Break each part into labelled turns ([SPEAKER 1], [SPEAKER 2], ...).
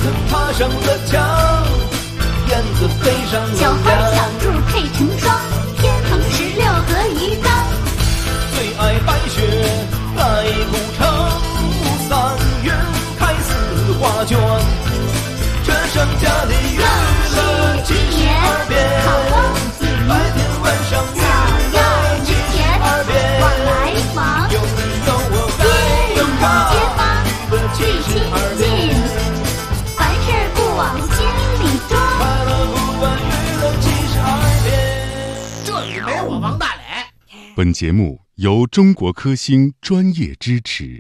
[SPEAKER 1] 曾爬上了墙，燕子飞上了
[SPEAKER 2] 小花小兔配成双，天蓬16合一张。
[SPEAKER 1] 最爱白雪白古城，3月开4画卷。这盛家的娱乐72变，白天晚上娱乐72变。
[SPEAKER 2] 往来往，
[SPEAKER 1] 有你有我
[SPEAKER 2] 街里街坊，最亲
[SPEAKER 1] 72
[SPEAKER 2] 近。
[SPEAKER 1] 变。
[SPEAKER 2] 凡事不往心里装。
[SPEAKER 1] 快乐不管娱乐72变。
[SPEAKER 3] 这里没我王大磊。
[SPEAKER 4] 本节目由中国科兴专业支持。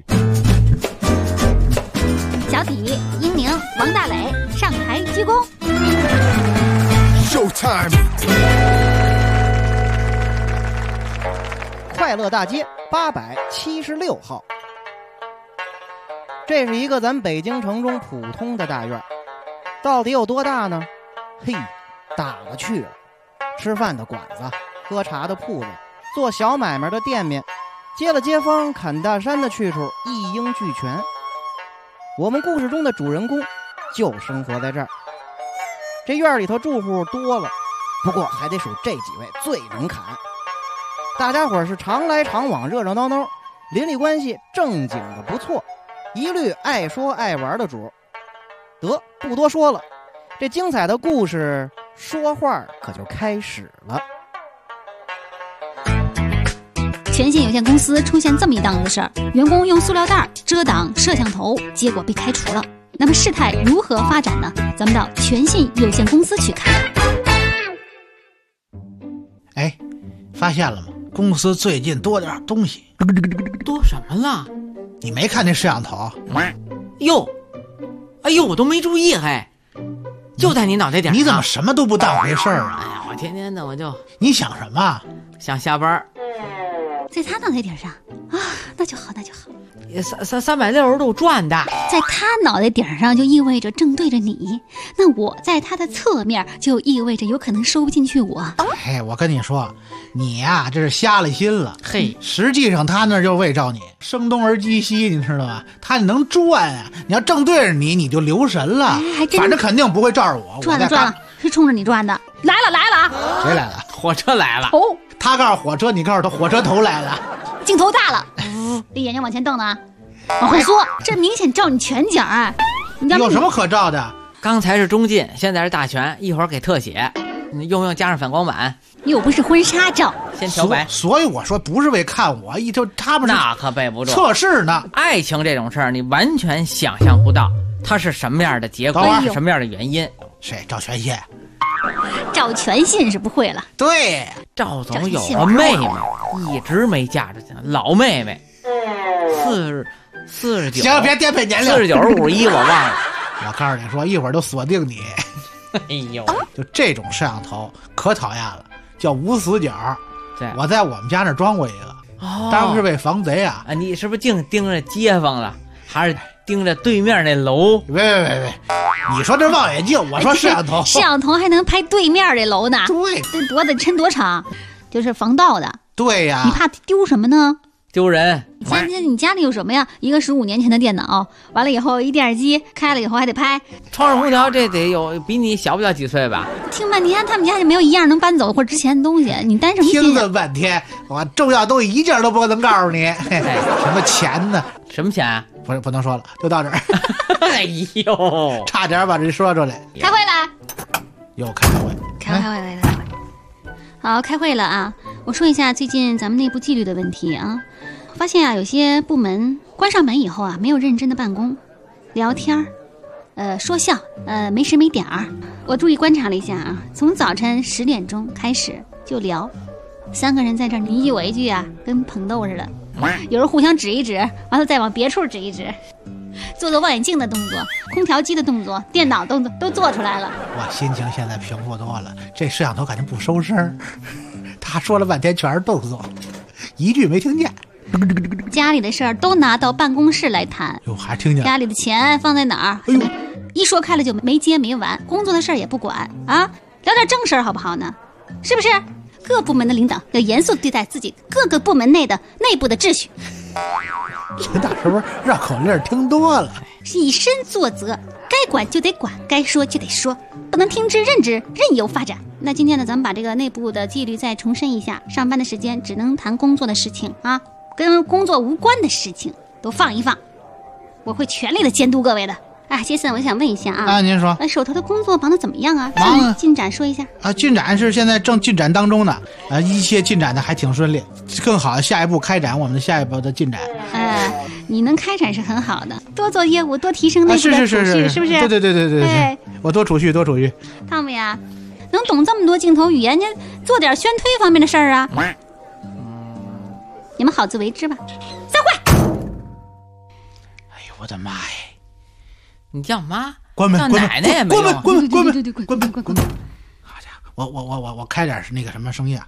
[SPEAKER 2] 小底、英宁、王大磊上台鞠躬。
[SPEAKER 5] Showtime！
[SPEAKER 6] 快乐大街876号，这是一个咱北京城中普通的大院，到底有多大呢？嘿，大了去了。吃饭的馆子，喝茶的铺子，做小买卖的店面，接了街坊砍大山的去处一应俱全。我们故事中的主人公就生活在这儿。这院里头住户多了，不过还得数这几位最能砍。大家伙是常来常往，热热闹闹，邻里关系正经的不错，一律爱说爱玩的主。得，不多说了，这精彩的故事说话可就开始了。
[SPEAKER 2] 全信有限公司出现这么一档子事儿，员工用塑料袋遮挡摄像头，结果被开除了。那么事态如何发展呢？咱们到全信有限公司去看。
[SPEAKER 3] 哎，发现了吗？公司最近多点东西。
[SPEAKER 7] 多什么了？
[SPEAKER 3] 你没看那摄像头？
[SPEAKER 7] 哟，哎呦，我都没注意，嘿，就在你脑袋顶上。
[SPEAKER 3] 你怎么什么都不当回事儿啊？
[SPEAKER 7] 哎呀，我天天的我就
[SPEAKER 3] 你想什么？
[SPEAKER 7] 想下班。
[SPEAKER 2] 在他脑袋顶上啊，那就好，那就好。
[SPEAKER 7] 360度转的，
[SPEAKER 2] 在他脑袋顶上就意味着正对着你，那我在他的侧面就意味着有可能收不进去我。
[SPEAKER 3] 嘿，我跟你说，你呀，这是瞎了心了。
[SPEAKER 7] 嘿，
[SPEAKER 3] 实际上他那就为照你，声东而击西，你知道吧？他能转啊，你要正对着你，你就留神了。
[SPEAKER 2] 还真
[SPEAKER 3] 反正肯定不会照着我。
[SPEAKER 2] 转了转了，是冲着你转的。来了，
[SPEAKER 3] 谁来了？
[SPEAKER 7] 火车来了。
[SPEAKER 2] 头，
[SPEAKER 3] 他告诉火车，你告诉他火车头来了。
[SPEAKER 2] 镜头大了，离眼睛往前瞪呢，往后缩，这明显照你全景啊！
[SPEAKER 3] 有什么可照的？
[SPEAKER 7] 刚才是中近，现在是大全，一会儿给特写，你用不用加上反光板？
[SPEAKER 2] 又不是婚纱照，
[SPEAKER 7] 先调白。
[SPEAKER 3] 所以我说不是为看我，他们
[SPEAKER 7] 那可背不住
[SPEAKER 3] 测试呢。
[SPEAKER 7] 爱情这种事儿，你完全想象不到它是什么样的结果，是什么样的原因。
[SPEAKER 3] 谁？赵全信？
[SPEAKER 2] 赵全信是不会了。
[SPEAKER 3] 对，
[SPEAKER 7] 赵总有个妹妹，一直没嫁出去，老妹妹49，
[SPEAKER 3] 行，别颠沛年龄
[SPEAKER 7] ，49、51我忘了。
[SPEAKER 3] 我告诉你说，一会儿都锁定你。
[SPEAKER 7] 哎呦，
[SPEAKER 3] 就这种摄像头可讨厌了，叫无死角。
[SPEAKER 7] 对，
[SPEAKER 3] 我在我们家那儿装过一个，当然是为防贼啊。
[SPEAKER 7] 你是不是净盯着街坊了，还是盯着对面那楼？
[SPEAKER 3] 别，你说这望远镜，我说摄像头。
[SPEAKER 2] 摄像头还能拍对面这楼呢？
[SPEAKER 3] 对，
[SPEAKER 2] 这多得抻多长？就是防盗的。
[SPEAKER 3] 对呀。
[SPEAKER 2] 你怕丢什么呢？
[SPEAKER 7] 丢人。
[SPEAKER 2] 现在你家里有什么呀？一个15年前的电脑，完了以后一电视机开了以后还得拍。
[SPEAKER 7] 窗上空调这得有比你小不了几岁吧？
[SPEAKER 2] 听半天他们家就没有一样能搬走或者值钱的东西，你担什么心？
[SPEAKER 3] 听这半天，我重要东西一件都不能告诉你。什么钱呢？
[SPEAKER 7] 什么钱？
[SPEAKER 3] 不能说了，就到这儿。
[SPEAKER 7] 哎呦，
[SPEAKER 3] 差点把这说出来。
[SPEAKER 2] 开会了，
[SPEAKER 3] 又开会。
[SPEAKER 2] 开会。好，开会了啊！我说一下最近咱们内部纪律的问题啊。发现啊，有些部门关上门以后啊，没有认真的办公，聊天说笑，没时没点儿。我注意观察了一下啊，从早晨10点钟开始就聊，3个人在这儿你一句我一句啊，跟捧逗似的。有人互相指一指，完了再往别处指一指，做望远镜的动作，空调机的动作，电脑动作都做出来了。
[SPEAKER 3] 我心情现在平复多了，这摄像头感觉不收声，他说了半天全是动作，一句没听见。
[SPEAKER 2] 家里的事儿都拿到办公室来谈。
[SPEAKER 3] 哟，还听见？
[SPEAKER 2] 家里的钱放在哪儿？
[SPEAKER 3] 哎呦，
[SPEAKER 2] 一说开了就没接没完，工作的事儿也不管啊，聊点正事儿好不好呢？是不是？各部门的领导要严肃对待自己各个部门内的内部的秩序。
[SPEAKER 3] 领导是不是绕口令听多了？
[SPEAKER 2] 以身作则，该管就得管，该说就得说，不能听之任之，任由发展。那今天呢，咱们把这个内部的纪律再重申一下，上班的时间只能谈工作的事情啊，跟工作无关的事情都放一放，我会全力的监督各位的。杰森，我想问一下啊，
[SPEAKER 3] 您说，
[SPEAKER 2] 手头的工作忙得怎么样啊？
[SPEAKER 3] 忙
[SPEAKER 2] 进展说一下
[SPEAKER 3] 啊。进展是现在正进展当中呢，一切进展的还挺顺利，更好，下一步开展我们的下一步的进展。
[SPEAKER 2] 你能开展是很好的，多做业务，多提升内部的储蓄，是不是？
[SPEAKER 3] 对，我多储蓄。
[SPEAKER 2] 汤姆呀，能懂这么多镜头语言，就做点宣推方面的事儿啊。你们好自为之吧。散会。
[SPEAKER 3] 哎呦我的妈呀！
[SPEAKER 7] 你叫妈？
[SPEAKER 3] 关门！
[SPEAKER 7] 叫奶奶也没用。
[SPEAKER 3] 关门！
[SPEAKER 2] 滚！
[SPEAKER 3] 好家伙，我开点那个什么生意啊！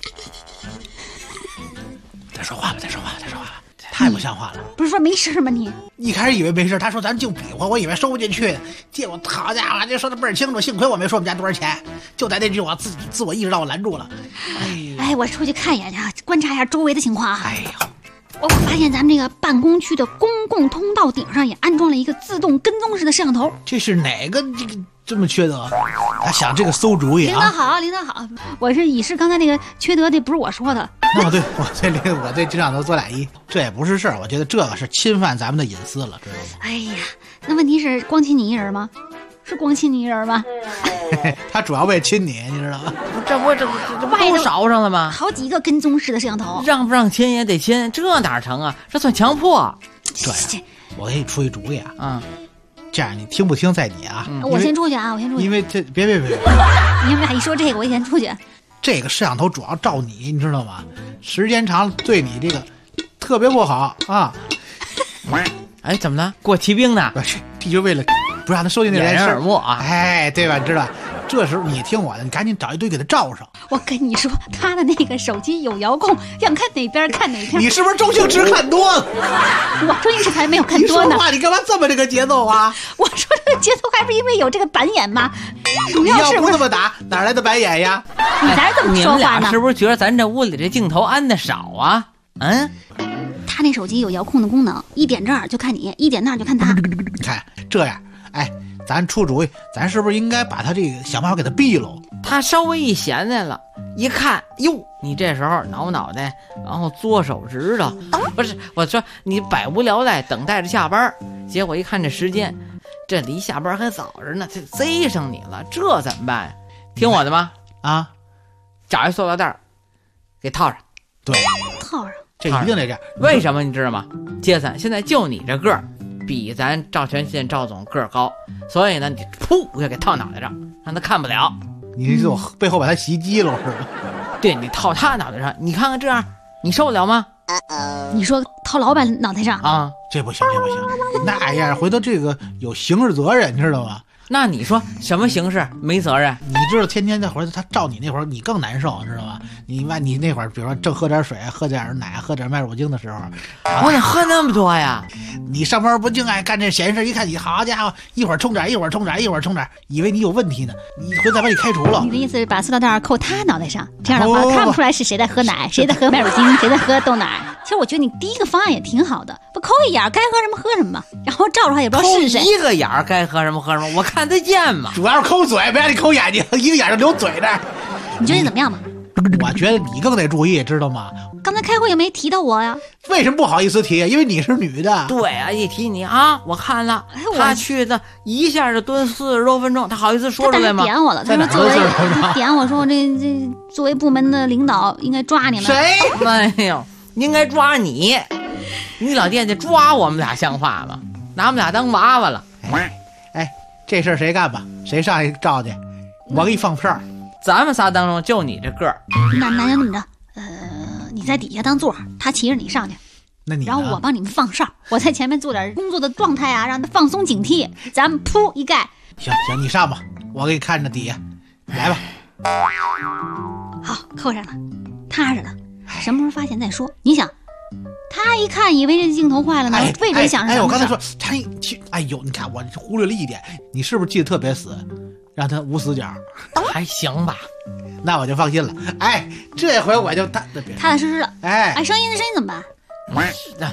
[SPEAKER 3] 再说话吧，太不像话了。
[SPEAKER 2] 不是说没事吗你？
[SPEAKER 3] 一开始以为没事，他说咱净比划，我以为收不进去，结果好家伙，这说的倍儿清楚。幸亏我没说我们家多少钱，就在那句我自我意识让我拦住了。
[SPEAKER 2] 我出去看一眼去，观察一下周围的情况啊。我发现咱们这个办公区的公共通道顶上也安装了一个自动跟踪式的摄像头。这
[SPEAKER 3] 是哪个这么缺德？他想这个馊主意啊！
[SPEAKER 2] 领导好，我是以示刚才那个缺德的不是我说的。
[SPEAKER 3] 那我对这两头做俩一，这也不是事儿。我觉得这个是侵犯咱们的隐私了，知道吗？
[SPEAKER 2] 那问题是光亲你一人吗？是光亲你一人吗？
[SPEAKER 3] 他主要为亲你知道吗？
[SPEAKER 7] 这不都少上了吗？
[SPEAKER 2] 好几个跟踪式的摄像头，
[SPEAKER 7] 让不让亲也得亲，这哪成啊？这算强迫。
[SPEAKER 3] 这我给你出一主意
[SPEAKER 7] 啊！
[SPEAKER 3] 这样你听不听在你啊？
[SPEAKER 2] 我先出去啊！
[SPEAKER 3] 因为这别，
[SPEAKER 2] 你们俩一说这个，我先出去。
[SPEAKER 3] 这个摄像头主要照你知道吗？时间长了对你这个特别不好啊！
[SPEAKER 7] 怎么了？过骑兵呢？
[SPEAKER 3] 这就为了不让他收进那件事
[SPEAKER 7] 耳目啊！
[SPEAKER 3] 对吧？知道。这时候你听我的，你赶紧找一堆给他罩上。
[SPEAKER 2] 我跟你说，他的那个手机有遥控，想看哪边看哪边。
[SPEAKER 3] 你是不是周星驰看多了？
[SPEAKER 2] 我周星驰才没有看多呢。
[SPEAKER 3] 你说话你干嘛这么这个节奏啊？
[SPEAKER 2] 我说这个节奏还不是因为有这个板眼吗？主
[SPEAKER 3] 要
[SPEAKER 2] 是
[SPEAKER 3] 不这么打，哪来的板眼呀？
[SPEAKER 2] 你才这么说话呢？
[SPEAKER 7] 你们俩是不是觉得咱这屋里这镜头安的少啊？
[SPEAKER 2] 他那手机有遥控的功能，一点这儿就看你，一点那儿就看他。
[SPEAKER 3] 你看这样，咱出主意，咱是不是应该把他这个想办法给他毙喽？
[SPEAKER 7] 他稍微一闲来了，一看，哟，你这时候挠脑袋，然后嘬手指头，不是，我说你百无聊赖，等待着下班，结果一看这时间，这离下班还早着呢，这贼上你了，这怎么办呀？听我的吗？找一塑料袋给套上。
[SPEAKER 3] 对，
[SPEAKER 2] 套上，
[SPEAKER 3] 这一定得这样。
[SPEAKER 7] 为什么你知道吗？杰森，现在就你这个儿，比咱赵全信赵总个儿高，所以呢，你噗就给套脑袋上，让他看不了。
[SPEAKER 3] 你是我背后把他袭击了是吧？
[SPEAKER 7] 对，你套他脑袋上，你看看这样，你受得了吗？
[SPEAKER 2] 你说套老板脑袋上
[SPEAKER 3] 啊？这不行，那样回头这个有刑事责任，你知道吗？
[SPEAKER 7] 那你说什么形式没责任？
[SPEAKER 3] 你知道天天那会儿他照你那会儿，你更难受，知道吗？你那会儿，比如说正喝点水、喝点奶、喝点麦乳精的时候，
[SPEAKER 7] 我得喝那么多呀！
[SPEAKER 3] 你上班不净爱干这闲事，一看你好家伙，一会儿冲点，一会儿冲点，一会儿冲点，以为你有问题呢，你回头再把你开除了。
[SPEAKER 2] 你的意思是把塑料袋扣他脑袋上，这样的话看不出来是谁在喝奶，谁在喝麦乳精，谁在喝豆奶。其实我觉得你第一个方案也挺好的，不抠一眼该喝什么喝什么，然后照着他也不知道是谁。
[SPEAKER 7] 抠一个眼儿该喝什么喝什么，我看得见嘛。
[SPEAKER 3] 主要是抠嘴，别让你抠眼睛，一个眼睛留嘴那儿。
[SPEAKER 2] 你觉得怎么样嘛？
[SPEAKER 3] 我觉得你更得注意，知道吗？
[SPEAKER 2] 刚才开会也没提到我呀。
[SPEAKER 3] 为什么不好意思提？因为你是女的。
[SPEAKER 7] 对啊，一提你啊，我看了，他去的一下就蹲40多分钟，他好意思说出来吗？
[SPEAKER 2] 他点我了，他说他点我说我这作为部门的领导应该抓你们。
[SPEAKER 3] 谁？
[SPEAKER 7] 哎呦，应该抓你！你老惦记抓我们俩像话吗？拿我们俩当娃娃了。
[SPEAKER 3] 这事儿谁干吧？谁上去照去？我给你放片儿。
[SPEAKER 7] 咱们仨当中就你这个儿。
[SPEAKER 2] 那就这么着，你在底下当座，他骑着你上去。
[SPEAKER 3] 那你
[SPEAKER 2] 然后我帮你们放哨，我在前面做点工作的状态啊，让他放松警惕。咱们噗一盖。
[SPEAKER 3] 行，你上吧，我给你看着底下，来吧。
[SPEAKER 2] 好，扣上了，踏实了。什么时候发现再说。你想，他一看以为这镜头坏了呢，为什么想着？
[SPEAKER 3] 我刚才说他你看我忽略了一点，你是不是记得特别死？让他无死角，
[SPEAKER 7] 还行吧？
[SPEAKER 3] 那我就放心了。这回我就踏
[SPEAKER 2] 踏实实的。声音怎么办？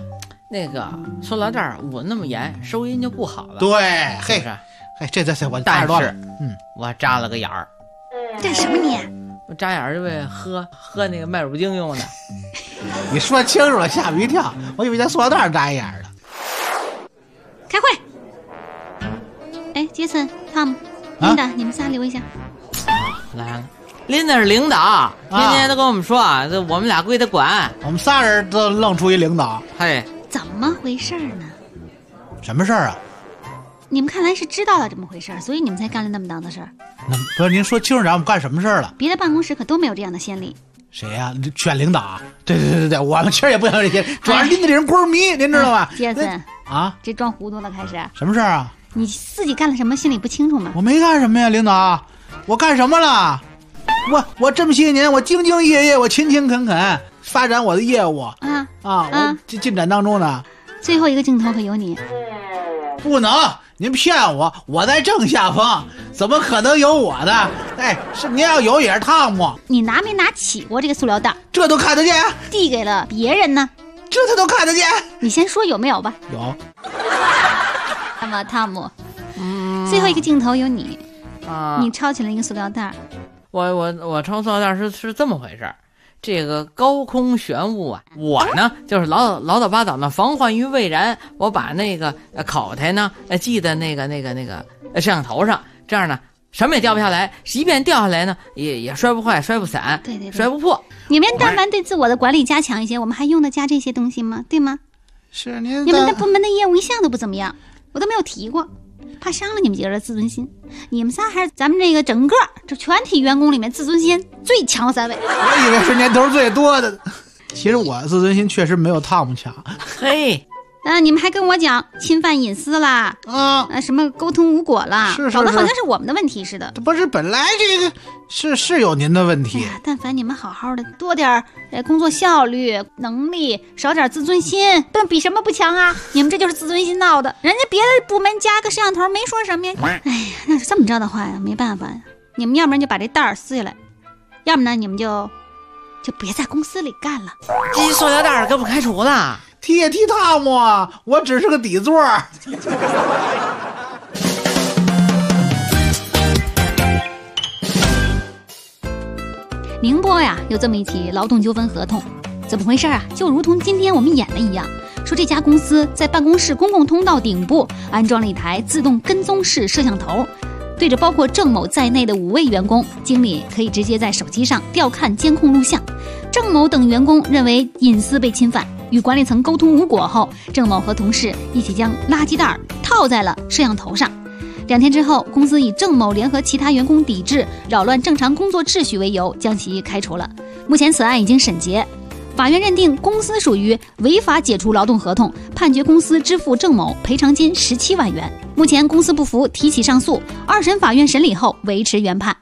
[SPEAKER 7] 那个塑料袋捂那么严，收音就不好了。
[SPEAKER 3] 对，
[SPEAKER 7] 是不是？
[SPEAKER 3] 嘿，这我
[SPEAKER 7] 但是
[SPEAKER 3] 多了，
[SPEAKER 7] 我扎了个眼儿。
[SPEAKER 2] 干什么你？
[SPEAKER 7] 我扎眼儿就为喝那个麦乳精用的。
[SPEAKER 3] 你说清楚了，吓我一跳，我以为在塑料袋扎一眼了。
[SPEAKER 2] 开会。哎，杰森、汤姆、琳达，你们仨留一下。
[SPEAKER 7] 来了，琳达是领导，天天都跟我们说，这我们俩归他管。
[SPEAKER 3] 我们仨人都愣出一领导，
[SPEAKER 7] 嘿，
[SPEAKER 2] 怎么回事呢？
[SPEAKER 3] 什么事儿啊？
[SPEAKER 2] 你们看来是知道了这么回事儿，所以你们才干了那么档子事儿。
[SPEAKER 3] 那不是您说清楚点，我们干什么事儿了？
[SPEAKER 2] 别的办公室可都没有这样的先例。
[SPEAKER 3] 谁呀、选领导？对，我们其实也不想这些，主要是您这人官迷，您知道吧？
[SPEAKER 2] 杰森
[SPEAKER 3] 啊，
[SPEAKER 2] 这装糊涂了，开始。
[SPEAKER 3] 什么事儿啊？
[SPEAKER 2] 你自己干了什么，心里不清楚吗？
[SPEAKER 3] 我没干什么呀，领导，我干什么了？我这么些年，我兢兢业业，我勤勤恳恳发展我的业务我进展当中呢。
[SPEAKER 2] 最后一个镜头可有你。
[SPEAKER 3] 不能，您骗我，我在正下方，怎么可能有我的？哎，是您要有也是汤姆。
[SPEAKER 2] 你拿没拿起过这个塑料袋？
[SPEAKER 3] 这都看得见？
[SPEAKER 2] 递给了别人呢？
[SPEAKER 3] 这他都看得见？
[SPEAKER 2] 你先说有没有吧？
[SPEAKER 3] 有。
[SPEAKER 2] 那么汤姆，最后一个镜头有你，你抄起了一个塑料袋。
[SPEAKER 7] 我抄塑料袋是这么回事儿。这个高空玄物啊，我呢就是唠叨八叨呢，防患于未然。我把那个口袋呢系在那个摄像头上，这样呢什么也掉不下来，即便掉下来呢也摔不坏、摔不散、
[SPEAKER 2] 对，
[SPEAKER 7] 摔不破。
[SPEAKER 2] 你们但凡对自我的管理加强一些，我们还用得加这些东西吗？对吗？
[SPEAKER 3] 是您
[SPEAKER 2] 你们的部门的业务一向都不怎么样，我都没有提过，怕伤了你们几个人的自尊心。你们仨还是咱们这个整个这全体员工里面自尊心最强的3位。
[SPEAKER 3] 我以为是年头最多的，其实我自尊心确实没有汤姆强。
[SPEAKER 7] 嘿，
[SPEAKER 2] 你们还跟我讲侵犯隐私啦，什么沟通无果啦，搞得好像是我们的问题似的。
[SPEAKER 3] 不是，本来这个是有您的问题。
[SPEAKER 2] 但凡你们好好的，多点工作效率、能力，少点自尊心，但比什么不强啊？你们这就是自尊心闹的。人家别的部门加个摄像头没说什么呀。哎呀，那是这么着的话呀，没办法呀。你们要不然就把这袋儿撕下来，要么呢你们就别在公司里干了。
[SPEAKER 7] 这塑料袋给我们开除了。
[SPEAKER 3] 踢也踢汤姆啊，我只是个底座。
[SPEAKER 2] 宁波呀，有这么一起劳动纠纷合同，怎么回事啊？就如同今天我们演的一样，说这家公司在办公室公共通道顶部安装了一台自动跟踪式摄像头，对着包括郑某在内的5位员工，经理可以直接在手机上调看监控录像。郑某等员工认为隐私被侵犯，与管理层沟通无果后，郑某和同事一起将垃圾袋套在了摄像头上。2天之后，公司以郑某联合其他员工抵制、扰乱正常工作秩序为由，将其开除了。目前此案已经审结，法院认定公司属于违法解除劳动合同，判决公司支付郑某赔偿金17万元。目前公司不服，提起上诉，2审法院审理后维持原判。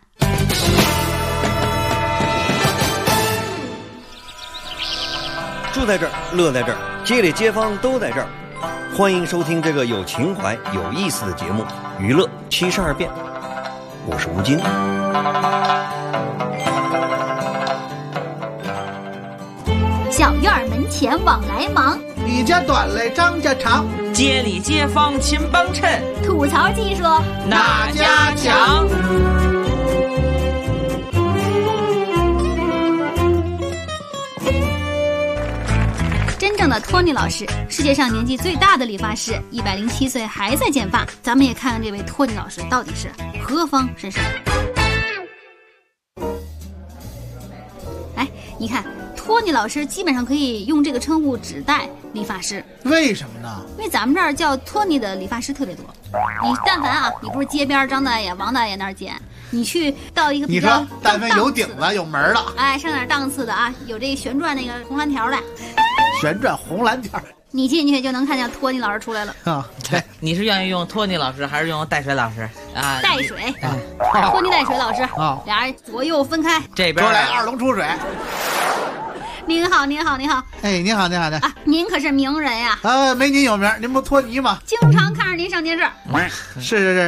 [SPEAKER 5] 住在这儿，乐在这儿，街里街坊都在这儿。欢迎收听这个有情怀、有意思的节目《娱乐72变》，我是吴京。
[SPEAKER 2] 小院门前往来忙，
[SPEAKER 3] 李家短来张家长，
[SPEAKER 7] 街里街坊勤帮衬，
[SPEAKER 2] 吐槽技术
[SPEAKER 7] 哪家强？
[SPEAKER 2] 真正的托尼老师，世界上年纪最大的理发师，107岁还在剪发。咱们也看看这位托尼老师到底是何方神圣。哎，你看托尼老师基本上可以用这个称呼指代理发师。
[SPEAKER 3] 为什么呢？
[SPEAKER 2] 因为咱们这儿叫托尼的理发师特别多。你但凡啊，你不是街边张大爷、王大爷那儿剪，你去到一个比较，
[SPEAKER 3] 你说但凡有顶子、有门了，
[SPEAKER 2] 哎，上点档次的啊，有这旋转那个红蓝条的。
[SPEAKER 3] 旋转红蓝条，
[SPEAKER 2] 你进去就能看见托尼老师出来了
[SPEAKER 3] 啊！对，
[SPEAKER 7] 你是愿意用托尼老师还是用带水老师啊？
[SPEAKER 2] 带水，托尼带水老师啊，俩人左右分开，
[SPEAKER 7] 这边
[SPEAKER 3] 来2龙出水。
[SPEAKER 2] 您好，您好，您好，
[SPEAKER 3] 哎，您好，您好，
[SPEAKER 2] 啊，您可是名人呀！
[SPEAKER 3] 没您有名，您不托尼吗？
[SPEAKER 2] 经常看着您上电视。
[SPEAKER 3] 是，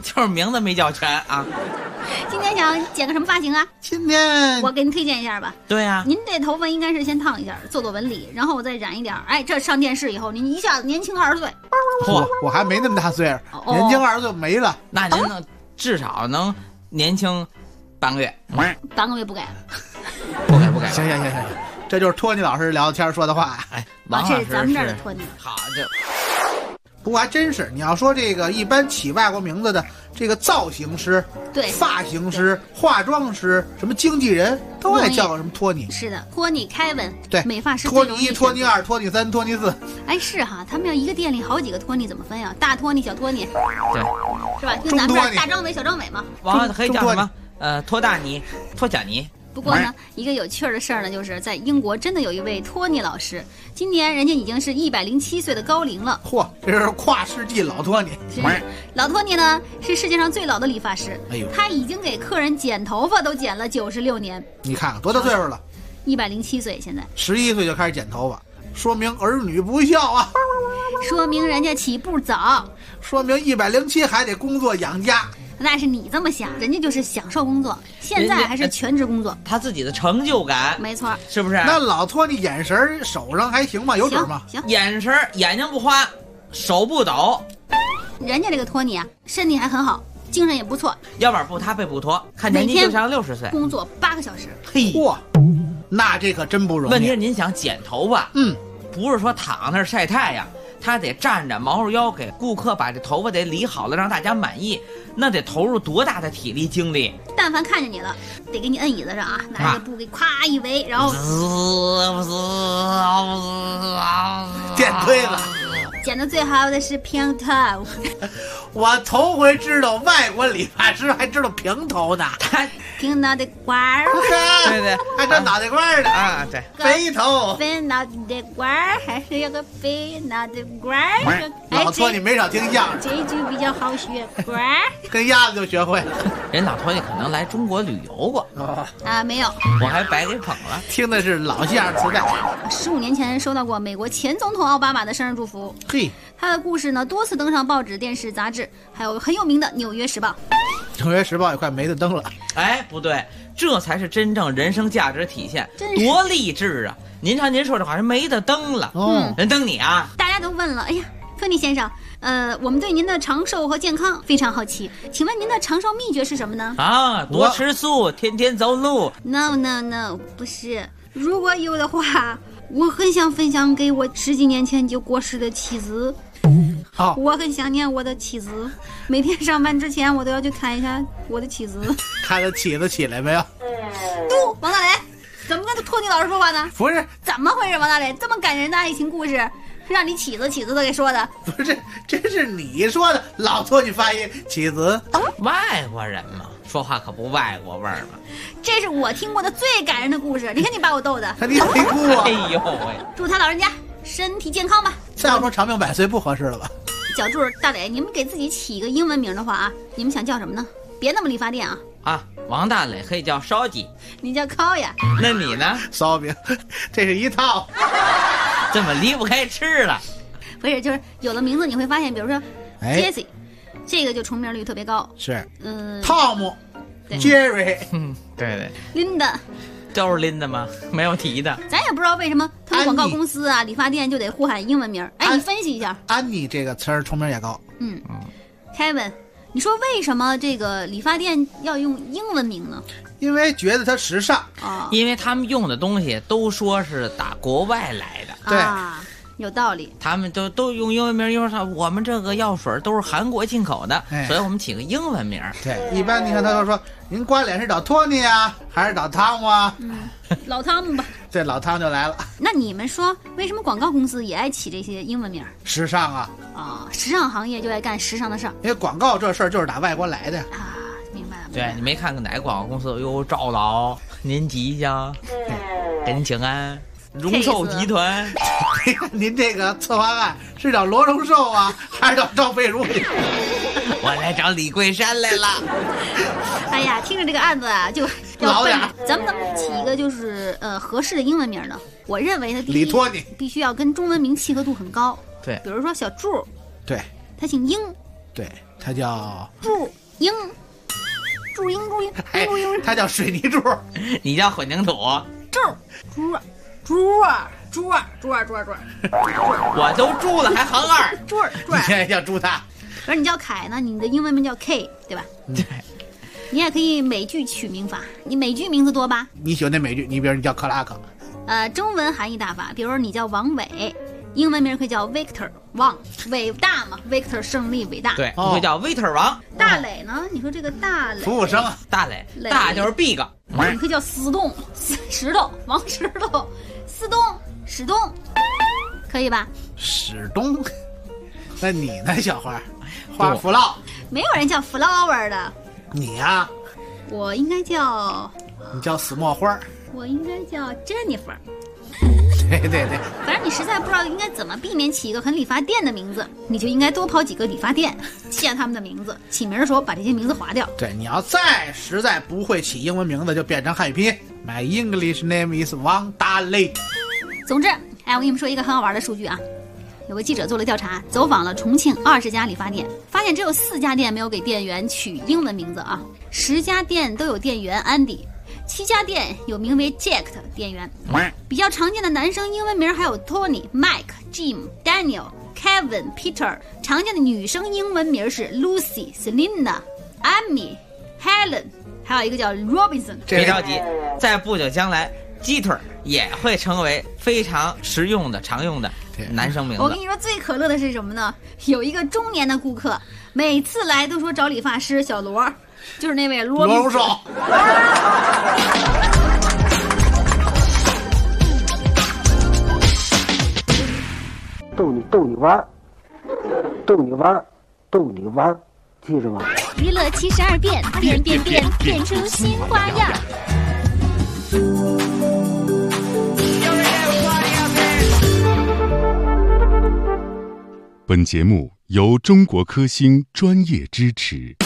[SPEAKER 7] 就是名字没叫全啊。
[SPEAKER 2] 今天想剪个什么发型啊？
[SPEAKER 3] 今天
[SPEAKER 2] 我给您推荐一下吧。
[SPEAKER 7] 对呀，
[SPEAKER 2] 您这头发应该是先烫一下，做纹理，然后我再染一点。哎，这上电视以后，您一下子年轻20岁。
[SPEAKER 3] 我还没那么大岁数，年轻20岁没了。
[SPEAKER 7] 那您能至少能年轻半个月。
[SPEAKER 2] 半个月不改。
[SPEAKER 7] 不改。
[SPEAKER 3] 行，这就是托尼老师聊天说的话。
[SPEAKER 7] 哎，王老师
[SPEAKER 2] 这是咱们这儿的托尼。
[SPEAKER 7] 好，这
[SPEAKER 3] 不过还真是，你要说这个一般起外国名字的这个造型师、
[SPEAKER 2] 对
[SPEAKER 3] 发型师、化妆师、什么经纪人，都爱叫什么托尼。
[SPEAKER 2] 是的，托尼、凯文，
[SPEAKER 3] 对，
[SPEAKER 2] 美发师
[SPEAKER 3] 托尼1、托尼2、托尼3、托尼4。
[SPEAKER 2] 哎，是哈，他们要一个店里好几个托尼怎么分呀？大托尼、小托尼，
[SPEAKER 7] 对，
[SPEAKER 2] 是吧？就咱们这儿大张伟、小张伟嘛。
[SPEAKER 7] 王可以叫什么？托大尼、托小尼。
[SPEAKER 2] 不过呢，一个有趣的事儿呢，就是在英国真的有一位托尼老师，今年人家已经是107岁的高龄了。
[SPEAKER 3] 嚯，这是跨世纪老托尼。
[SPEAKER 2] 老托尼呢是世界上最老的理发师，
[SPEAKER 3] 哎呦，
[SPEAKER 2] 他已经给客人剪头发都剪了96年。
[SPEAKER 3] 你看看多大岁数了
[SPEAKER 2] ？107岁，现在
[SPEAKER 3] 11岁就开始剪头发，说明儿女不孝啊，
[SPEAKER 2] 说明人家起步早，
[SPEAKER 3] 说明107还得工作养家。
[SPEAKER 2] 那是你这么想，人家就是享受工作，现在还是全职工作，
[SPEAKER 7] 他自己的成就感，
[SPEAKER 2] 没错，
[SPEAKER 7] 是不是？
[SPEAKER 3] 那老托尼眼神手上还行吗？有准吗？
[SPEAKER 2] 行，
[SPEAKER 7] 眼神眼睛不花，手不抖。
[SPEAKER 2] 人家这个托尼啊，身体还很好，精神也不错，
[SPEAKER 7] 要不然不他被不脱，看年纪就像60岁，
[SPEAKER 2] 工作8个小时。
[SPEAKER 7] 嘿，
[SPEAKER 3] 嚯，那这可真不容易。
[SPEAKER 7] 问题是您想剪头发，不是说躺那儿晒太阳。他得站着毛着腰给顾客把这头发得理好了，让大家满意，那得投入多大的体力精力？
[SPEAKER 2] 但凡看见你了，得给你摁椅子上啊，拿着布给咵一围，然后
[SPEAKER 3] 电推子。
[SPEAKER 2] 剪的最好的是平头。
[SPEAKER 3] 我头回知道外国理发师还知道平头呢，
[SPEAKER 2] 平脑袋瓜儿，
[SPEAKER 7] 对，
[SPEAKER 3] 还知道脑袋瓜的
[SPEAKER 7] 啊，对，
[SPEAKER 3] 肥头，
[SPEAKER 2] 肥脑袋瓜儿，还是有个肥脑袋瓜儿。
[SPEAKER 3] 老托你没少听相声，
[SPEAKER 2] 这句比较好学，瓜儿
[SPEAKER 3] 跟鸭子就学会了。
[SPEAKER 7] 人老托你可能来中国旅游过
[SPEAKER 2] 啊，没有，
[SPEAKER 7] 我还白给捧了。
[SPEAKER 3] 听的是老相声磁带。
[SPEAKER 2] 15年前收到过美国前总统奥巴马的生日祝福。
[SPEAKER 3] 嘿，
[SPEAKER 2] 他的故事呢多次登上报纸、电视、杂志，还有很有名的《纽约时报》。
[SPEAKER 3] 纽约时报也快没得登了。
[SPEAKER 7] 哎，不对，这才是真正人生价值体现，多励志啊！您瞧，您说这话是没得登了，人登你啊！
[SPEAKER 2] 大家都问了，哎呀，托尼先生，我们对您的长寿和健康非常好奇，请问您的长寿秘诀是什么呢？
[SPEAKER 7] 啊，多吃素，天天走路。
[SPEAKER 2] No， 不是。如果有的话，我很想分享给我10几年前就过世的妻子。我很想念我的妻子，每天上班之前我都要去看一下我的妻子。
[SPEAKER 3] 看他起子起来没有？
[SPEAKER 2] 哟，王大雷，怎么跟托尼老师说话呢？
[SPEAKER 3] 不是，
[SPEAKER 2] 怎么回事？王大雷，这么感人的爱情故事，是让你起子都给说的？
[SPEAKER 3] 不是，这是你说的，老托你发音起子。
[SPEAKER 7] 外国人嘛，说话可不外国味儿嘛。
[SPEAKER 2] 这是我听过的最感人的故事，你看你把我逗的。
[SPEAKER 3] 你没哭啊？
[SPEAKER 7] 哎呦喂！
[SPEAKER 2] 祝他老人家身体健康吧。
[SPEAKER 3] 再要说长命百岁不合适了吧？
[SPEAKER 2] 小柱、大磊，你们给自己起一个英文名的话啊，你们想叫什么呢？别那么理发店啊！
[SPEAKER 7] 啊，王大磊可以叫烧鸡，
[SPEAKER 2] 你叫烤呀。
[SPEAKER 7] 那你呢？
[SPEAKER 3] 烧饼，这是一套，
[SPEAKER 7] 这么离不开吃了。
[SPEAKER 2] 不是，就是有了名字你会发现，比如说 Jesse，这个就重名率特别高。
[SPEAKER 3] 是，汤姆、Jerry，
[SPEAKER 7] 对
[SPEAKER 2] ，Linda。
[SPEAKER 7] 都是拎的吗？没有提的。
[SPEAKER 2] 咱也不知道为什么他们广告公司啊、理发店就得呼喊英文名。哎，你分析一下。
[SPEAKER 3] 安妮这个词儿重名也高。
[SPEAKER 2] Kevin， 你说为什么这个理发店要用英文名呢？
[SPEAKER 3] 因为觉得它时尚
[SPEAKER 2] 啊，
[SPEAKER 7] 因为他们用的东西都说是打国外来的。
[SPEAKER 3] 对。
[SPEAKER 2] 有道理，
[SPEAKER 7] 他们都用英文名，因为啥？我们这个药水都是韩国进口的，所以我们起个英文名。
[SPEAKER 3] 对，一般你看他都说，您刮脸是找托尼啊，还是找汤姆啊？
[SPEAKER 2] 老汤姆吧。
[SPEAKER 3] 对，老汤就来了。
[SPEAKER 2] 那你们说，为什么广告公司也爱起这些英文名？
[SPEAKER 3] 时尚啊！
[SPEAKER 2] 时尚行业就爱干时尚的事儿。
[SPEAKER 3] 因为广告这事儿就是打外国来的
[SPEAKER 2] 啊，明白了。
[SPEAKER 7] 对，你没看过哪个广告公司有赵老，您吉祥，给您请安。荣寿集团，
[SPEAKER 3] 您这个策划案是找罗荣寿啊，还是找赵佩茹？
[SPEAKER 7] 我来找李桂山来了。
[SPEAKER 2] 哎呀，听着这个案子啊，就
[SPEAKER 3] 老点。
[SPEAKER 2] 咱们起一个就是合适的英文名呢？我认为他
[SPEAKER 3] 李托尼
[SPEAKER 2] 必须要跟中文名契合度很高。
[SPEAKER 7] 对，
[SPEAKER 2] 比如说小柱，
[SPEAKER 3] 对，
[SPEAKER 2] 他姓英，
[SPEAKER 3] 对，他叫
[SPEAKER 2] 柱。 鹰，注音注音注音，
[SPEAKER 3] 他叫水泥柱，
[SPEAKER 7] 你叫混凝土。
[SPEAKER 2] 猪啊，
[SPEAKER 7] 我都猪了还横二，
[SPEAKER 2] 猪
[SPEAKER 3] 你现在叫猪大。
[SPEAKER 2] 可是你叫凯呢，你的英文名叫 K， 对吧？
[SPEAKER 7] 对。
[SPEAKER 2] 你也可以美剧取名法，你美剧名字多吧？
[SPEAKER 3] 你喜欢那美剧，你比如你叫克拉克。
[SPEAKER 2] 中文含义大法，比如说你叫王伟，英文名可以叫 Victor 王，伟大嘛 ，Victor 胜利伟大。
[SPEAKER 7] 对，你会叫 Victor 王。
[SPEAKER 2] 大磊呢？你说这个大磊，
[SPEAKER 3] 服务生，
[SPEAKER 7] 大磊，大就是 big，
[SPEAKER 2] 你可以叫石头，王石头，史东，可以吧？
[SPEAKER 3] 史东，那你呢，小花？花弗洛，
[SPEAKER 2] 没有人叫 flower 的。
[SPEAKER 3] 你呀？
[SPEAKER 2] 我应该叫，
[SPEAKER 3] 你叫死墨花。
[SPEAKER 2] 我应该叫 Jennifer。
[SPEAKER 3] 对，
[SPEAKER 2] 反正你实在不知道应该怎么避免起一个很理发店的名字，你就应该多跑几个理发店，记下他们的名字，起名的时候把这些名字划掉。
[SPEAKER 3] 对，你要实在不会起英文名字，就变成汉语拼音。My English name is 王大雷。
[SPEAKER 2] 总之，我跟你们说一个很好玩的数据啊。有个记者做了调查，走访了重庆20家理发店，发现只有4家店没有给店员取英文名字啊，10家店都有店员 Andy，7家店有名为 Jack 的店员。比较常见的男生英文名还有 Tony、Mike、Jim、Daniel、Kevin、Peter， 常见的女生英文名是 Lucy、Selina、Amy、Helen， 还有一个叫 Robinson。
[SPEAKER 7] 别着急，在不久将来，鸡腿也会成为非常实用的、常用的男生名字。
[SPEAKER 2] 我跟你说，最可乐的是什么呢？有一个中年的顾客，每次来都说找理发师小罗，就是那位罗
[SPEAKER 3] 荣寿。
[SPEAKER 8] 逗你玩，记着吗？
[SPEAKER 2] 娱乐72变，变出新花样。
[SPEAKER 4] 本节目由中国科兴专业支持。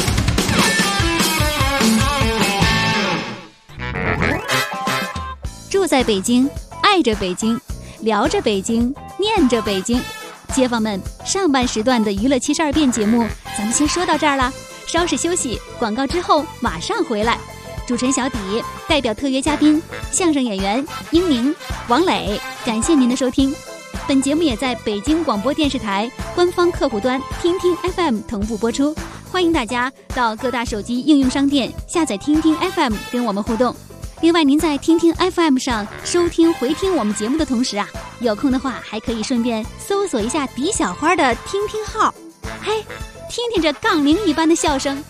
[SPEAKER 2] 住在北京，爱着北京，聊着北京，念着北京。街坊们，上半时段的娱乐72变节目咱们先说到这儿了，稍事休息，广告之后马上回来。主持人小底代表特约嘉宾相声演员英明、王磊，感谢您的收听。本节目也在北京广播电视台官方客户端听听 FM 同步播出，欢迎大家到各大手机应用商店下载听听 FM 跟我们互动。另外，您在听听 FM 上收听回听我们节目的同时啊，有空的话还可以顺便搜索一下狄小花的听听号，嘿，听听这杠铃一般的笑声。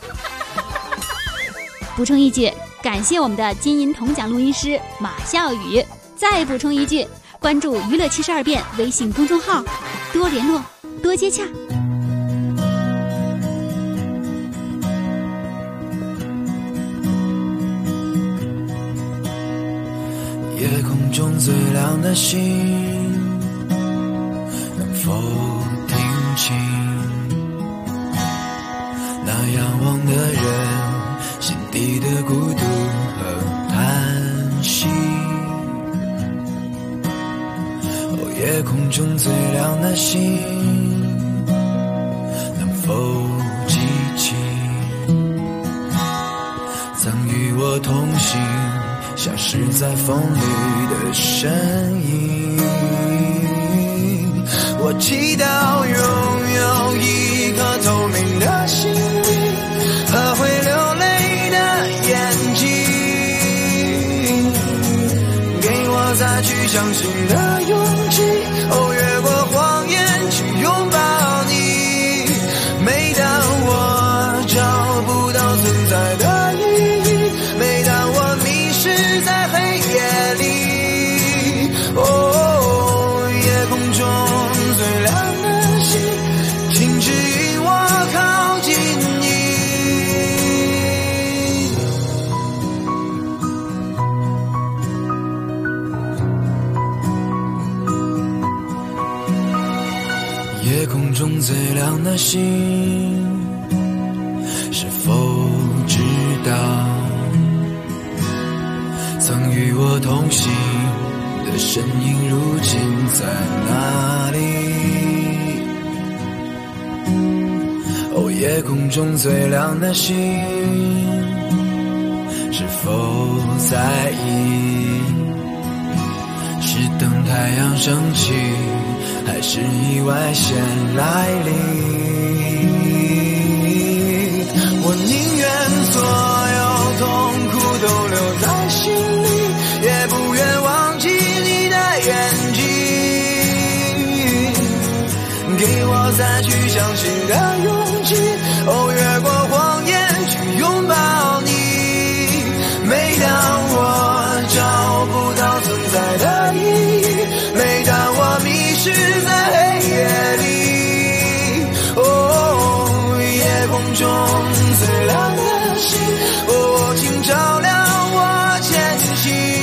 [SPEAKER 2] 补充一句，感谢我们的金银铜奖录音师马笑宇。再补充一句，关注娱乐72变微信公众号，多联络，多接洽。
[SPEAKER 9] 夜空中最亮的星，能否听清那仰望的人心底的孤独和叹息？哦，夜空中最亮的星，能否记起曾与我同行消失在风里的身影？我祈祷拥有一颗透明的心灵和会流泪的眼睛，给我再去相信的勇气，哦，越过谎言去拥抱你。每当我找不到存在的意义，每当我迷失在黑夜里，哦，夜空中最亮的星，请指引我靠近你。夜空中最亮的星，是否知道曾与我同行的身影如今在哪里？哦， 我夜空中最亮的星，是否在意？是等太阳升起，还是意外先来临？我宁愿所有痛苦都留在心里，也不愿忘记你的眼睛。给我再去相信的勇气，越过谎言去拥抱你。每当我找不到存在的意义，每当我迷失在黑夜里，夜空中最亮的星，请照亮我前行。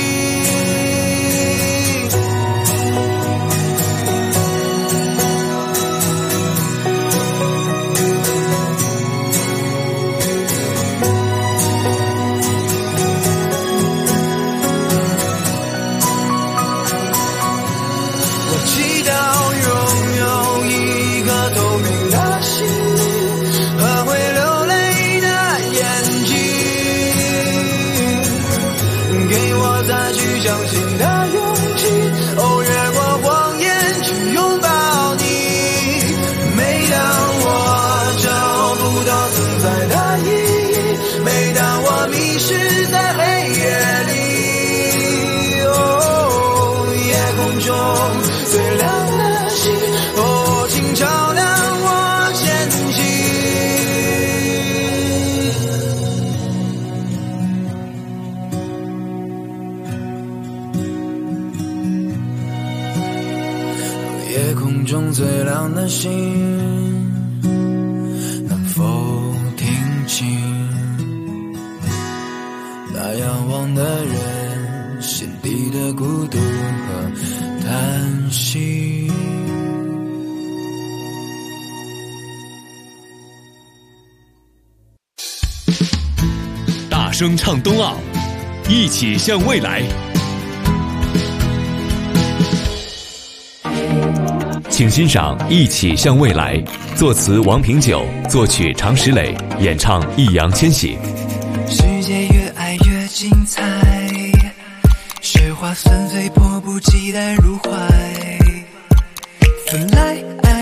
[SPEAKER 9] 相信的勇气，越过谎言去拥抱你。每当我找不到存在的意义，每当我迷失在黑夜里，夜空中最亮的星，请照亮我前行。夜空中最亮的星，能否听清那仰望的人心底的孤独和叹息？
[SPEAKER 10] 大声唱冬奥，一起向未来。请欣赏《一起向未来》，作词王平久，作曲常石磊，演唱易烊千玺。
[SPEAKER 9] 世界越爱越精彩，雪花纷飞，迫不及待入怀。Fly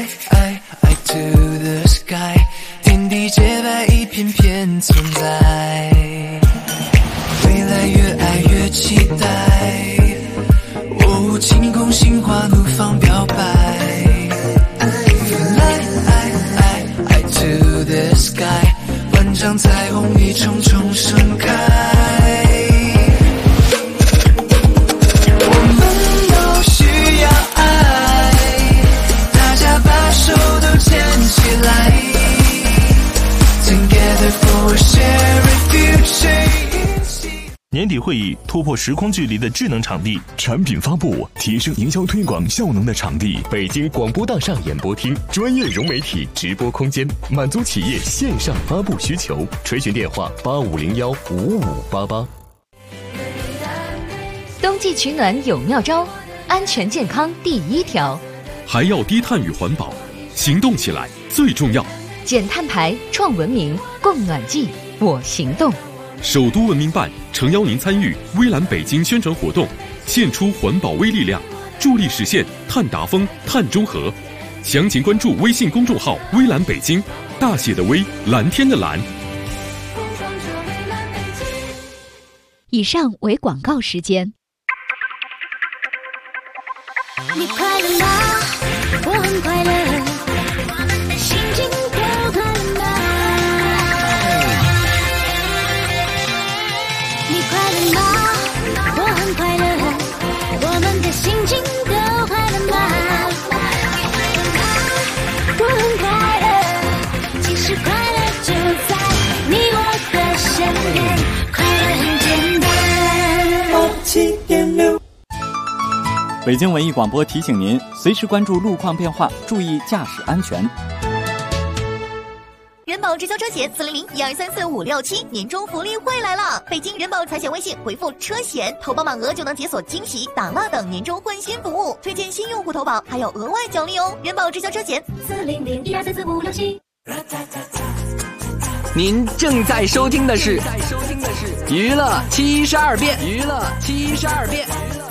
[SPEAKER 9] to the sky， 天地洁白，一片片存在。未来越爱越期待，晴空心花怒放表白。Fly to the sky， 万丈彩虹一重重盛开。我们都需要爱，大家把手都牵起来 ，Together for a shared future。
[SPEAKER 10] 年底会议突破时空距离的智能场地，
[SPEAKER 4] 产品发布提升营销推广效能的场地，
[SPEAKER 10] 北京广播大厦演播厅，专业融媒体直播空间，满足企业线上发布需求。垂询电话85015588。
[SPEAKER 11] 冬季取暖有妙招，安全健康第一条，
[SPEAKER 10] 还要低碳与环保，行动起来最重要。
[SPEAKER 11] 减碳排，创文明，供暖季，我行动。
[SPEAKER 10] 首都文明办诚邀您参与微蓝北京宣传活动，献出环保微力量，助力实现碳达峰、碳中和。详情关注微信公众号“微蓝北京”，大写的微，蓝天的蓝。
[SPEAKER 11] 以上为广告时间。
[SPEAKER 12] 你快乐吗？我很快乐，我们的心情都快乐吗？你快乐吗？我很快乐，我们的心情都快乐吗？我很快乐，其实快乐就在你我的身边，快乐很简单。7.6
[SPEAKER 13] 北京文艺广播提醒您，随时关注路况变化，注意驾驶安全。
[SPEAKER 14] 人保直销车险400-1234-567年终福利会来了！北京人保财险微信回复车险，投保满额就能解锁惊喜、打蜡等年终换新服务，推荐新用户投保还有额外奖励哦！人保直销车险400-1234-567。
[SPEAKER 15] 您正在收听的是娱乐72变。娱乐72变。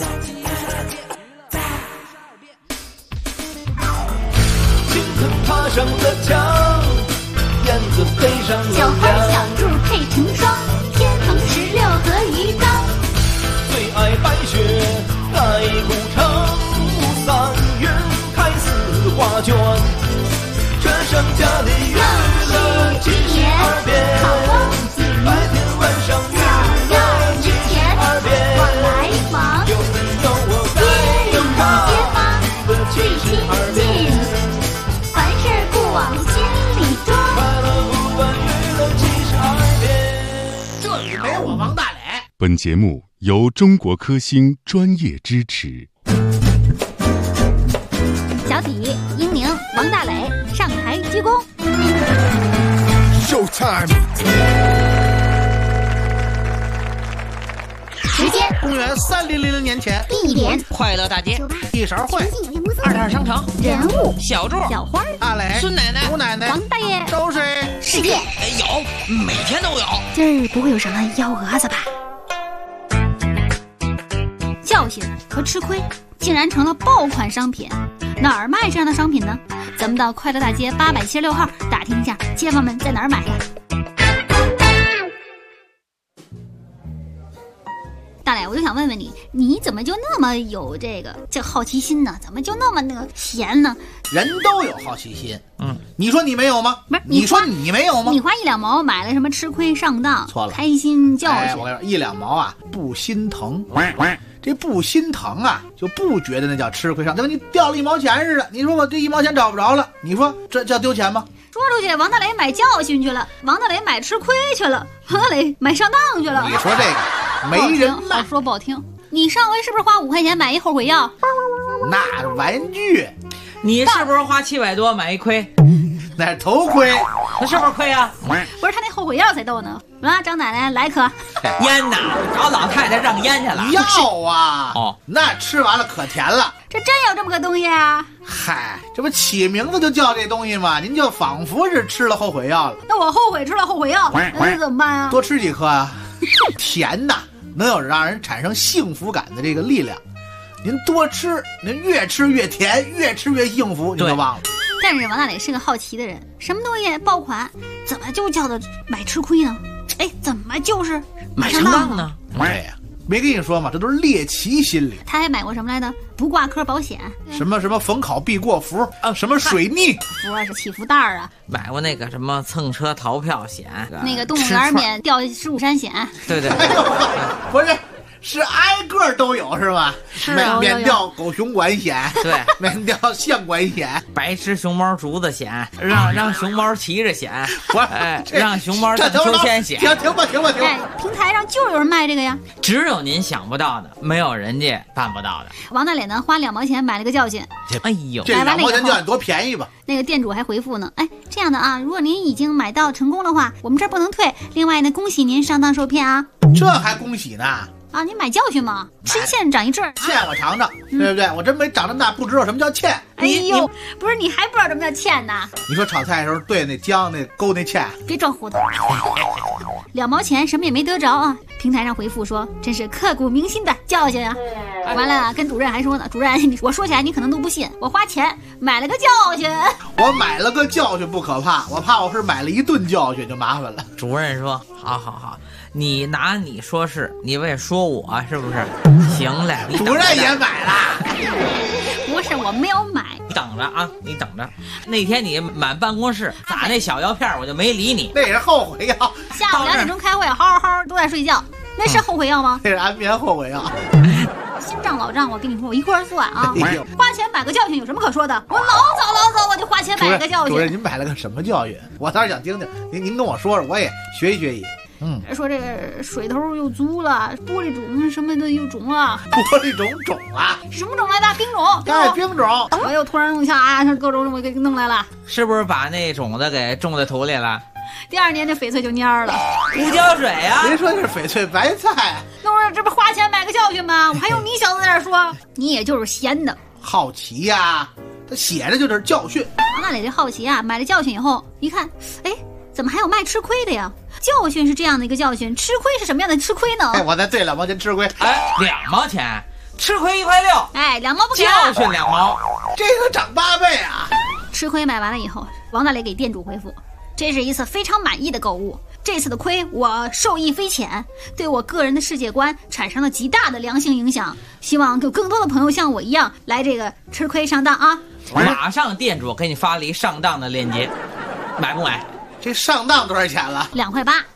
[SPEAKER 1] 青藤爬上了墙，燕子飞上了
[SPEAKER 2] 小花小兔配成双，天蓬16合鱼缸。
[SPEAKER 1] 最爱白雪盖古城，3月开四画卷。这盛家的娱乐72变，白天晚上娱乐72变。
[SPEAKER 2] 我来访，
[SPEAKER 1] 有你有我在有他，
[SPEAKER 2] 街坊最亲近，凡事不往心里装。
[SPEAKER 1] 快乐不问娱乐72变。
[SPEAKER 3] 这里没我王大磊。
[SPEAKER 4] 本节目由中国科兴专业支持。
[SPEAKER 2] 小体、英宁、王大磊上台鞠躬。
[SPEAKER 3] Showtime。
[SPEAKER 2] 时间：
[SPEAKER 3] 公元3000年前。
[SPEAKER 2] 地点：
[SPEAKER 7] 快乐大街。
[SPEAKER 3] 一勺烩。
[SPEAKER 7] 22商城。
[SPEAKER 2] 人物：
[SPEAKER 7] 小柱、
[SPEAKER 2] 小花、
[SPEAKER 3] 大磊、
[SPEAKER 7] 孙奶奶、
[SPEAKER 3] 吴奶奶、
[SPEAKER 2] 王大爷。
[SPEAKER 3] 都是
[SPEAKER 2] 世界
[SPEAKER 7] 有，每天都有。
[SPEAKER 2] 今儿不会有什么幺蛾子吧？教训和吃亏竟然成了爆款商品，哪儿卖这样的商品呢？咱们到快乐大街876号打听一下，街坊们在哪儿买呀？大磊，我就想问问你，你怎么就那么有这好奇心呢？怎么就那么闲呢？
[SPEAKER 3] 人都有好奇心，你说你没有吗？
[SPEAKER 2] 不是，
[SPEAKER 3] 你说你没有吗？
[SPEAKER 2] 你花1两毛买了什么吃亏上当？
[SPEAKER 3] 错了，
[SPEAKER 2] 开心教训。
[SPEAKER 3] 我跟你说，1两毛啊，不心疼。这不心疼啊，就不觉得那叫吃亏上当。你掉了1毛钱似的，你说我这1毛钱找不着了，你说这叫丢钱吗？
[SPEAKER 2] 说出去，王大雷买教训去了，王大雷买吃亏去了，王大雷买上当去了。
[SPEAKER 3] 你说这个没人卖，
[SPEAKER 2] 好说不好听。你上回是不是花5块钱买一后悔药？
[SPEAKER 3] 那是玩具。
[SPEAKER 7] 你是不是花700多买一盔？
[SPEAKER 3] 那是头盔。
[SPEAKER 7] 那是不是亏啊？
[SPEAKER 2] 不是，他那后悔药才逗呢。啊，张奶奶来颗
[SPEAKER 7] 烟呐，找老太太让烟去了。
[SPEAKER 3] 药啊！哦，那吃完了可甜了。
[SPEAKER 2] 这真有这么个东西啊？
[SPEAKER 3] 嗨，这不起名字就叫这东西吗？您就仿佛是吃了后悔药了。
[SPEAKER 2] 那我后悔吃了后悔药，那怎么办啊？
[SPEAKER 3] 多吃几颗啊！甜呐，能有让人产生幸福感的这个力量。您多吃，您越吃越甜，越吃越幸福，你就忘了。
[SPEAKER 2] 但是王大磊是个好奇的人，什么东西爆款，怎么就叫做买吃亏呢？哎，怎么就是
[SPEAKER 7] 买上当呢？
[SPEAKER 3] 对呀，没跟你说嘛，这都是猎奇心理。
[SPEAKER 2] 他还买过什么来着？不挂科保险，
[SPEAKER 3] 什么逢考必过符啊，什么水逆
[SPEAKER 2] 符啊，是起伏袋啊。
[SPEAKER 7] 买过那个什么蹭车逃票险，
[SPEAKER 2] 那个动物园免掉15山险。
[SPEAKER 7] 对对，
[SPEAKER 3] 不是。是挨个都有是吧？
[SPEAKER 2] 是啊，
[SPEAKER 3] 免掉狗熊管险，
[SPEAKER 7] 对，
[SPEAKER 3] 免掉象管险，
[SPEAKER 7] 白吃熊猫竹子险，让熊猫骑着险，让熊猫荡秋千险。
[SPEAKER 3] 停吧！
[SPEAKER 2] 哎，平台上就有人卖这个呀。
[SPEAKER 7] 只有您想不到的，没有人家办不到的。
[SPEAKER 2] 王大脸呢，花2毛钱买了个教训。
[SPEAKER 7] 哎呦，
[SPEAKER 3] 这2毛钱教训多便宜吧？
[SPEAKER 2] 那个店主还回复呢，哎，这样的啊，如果您已经买到成功的话，我们这儿不能退。另外呢，恭喜您上当受骗啊！
[SPEAKER 3] 这还恭喜呢？
[SPEAKER 2] 啊，你买教训吗？吃一堑长一智，
[SPEAKER 3] 堑我尝尝，对不对？我真没长这么大，不知道什么叫堑。
[SPEAKER 2] 哎呦，不是你还不知道什么叫堑呢？
[SPEAKER 3] 你说炒菜的时候兑那姜那勾那芡，
[SPEAKER 2] 别装糊涂。2毛钱什么也没得着啊！平台上回复说，真是刻骨铭心的教训啊！完了，跟主任还说呢，主任，我说起来你可能都不信，我花钱买了个教训。
[SPEAKER 3] 我买了个教训不可怕，我怕我是买了一顿教训就麻烦了。
[SPEAKER 7] 主任说，好。你拿你说是，你为说我是不是？行嘞，
[SPEAKER 3] 主任也买了。
[SPEAKER 2] 不是，我没有买。
[SPEAKER 7] 你等着啊，你等着。那天你满办公室打那小药片，我就没理你。
[SPEAKER 3] 那是后悔药。
[SPEAKER 2] 下午2点钟开会，好都在睡觉，那是后悔药吗？
[SPEAKER 3] 那是安眠后悔药。
[SPEAKER 2] 新账老账，我跟你说，我一块儿算啊。花钱买个教训有什么可说的？我老早我就花钱买了个教训。
[SPEAKER 3] 主任，您买了个什么教训？我倒是想听听。您跟我说说，我也学习学习。
[SPEAKER 2] 说这个水头又足了，玻璃肿什么的又肿了。
[SPEAKER 3] 玻璃肿了？
[SPEAKER 2] 什么肿来的？冰肿。
[SPEAKER 3] 哎，冰肿。
[SPEAKER 2] 我又突然弄下啊，各种我给弄来了。
[SPEAKER 7] 是不是把那种子给种在土里了？
[SPEAKER 2] 第2年这翡翠就蔫了。
[SPEAKER 7] 胡椒水啊！
[SPEAKER 3] 谁说是翡翠白菜？
[SPEAKER 2] 那我这不花钱买个教训吗？我还用你小子在这说？你也就是闲的。
[SPEAKER 3] 好奇呀，他写着就是教训。
[SPEAKER 2] 王大磊这好奇啊，买了教训以后一看，哎。 怎么还有卖吃亏的呀？教训是这样的一个教训，吃亏是什么样的吃亏呢？
[SPEAKER 3] 哎，我再兑2毛钱吃亏。
[SPEAKER 7] 哎，2毛钱，吃亏1块6。
[SPEAKER 2] 哎，2毛不给。
[SPEAKER 7] 教训2毛，
[SPEAKER 3] 这个涨8倍啊！
[SPEAKER 2] 吃亏买完了以后，王大雷给店主回复：这是一次非常满意的购物，这次的亏我受益匪浅，对我个人的世界观产生了极大的良性影响。希望有更多的朋友像我一样来这个吃亏上当啊！
[SPEAKER 7] 马上店主给你发了一上当的链接，买不买？
[SPEAKER 3] 这上当多少钱了
[SPEAKER 2] ？2块8。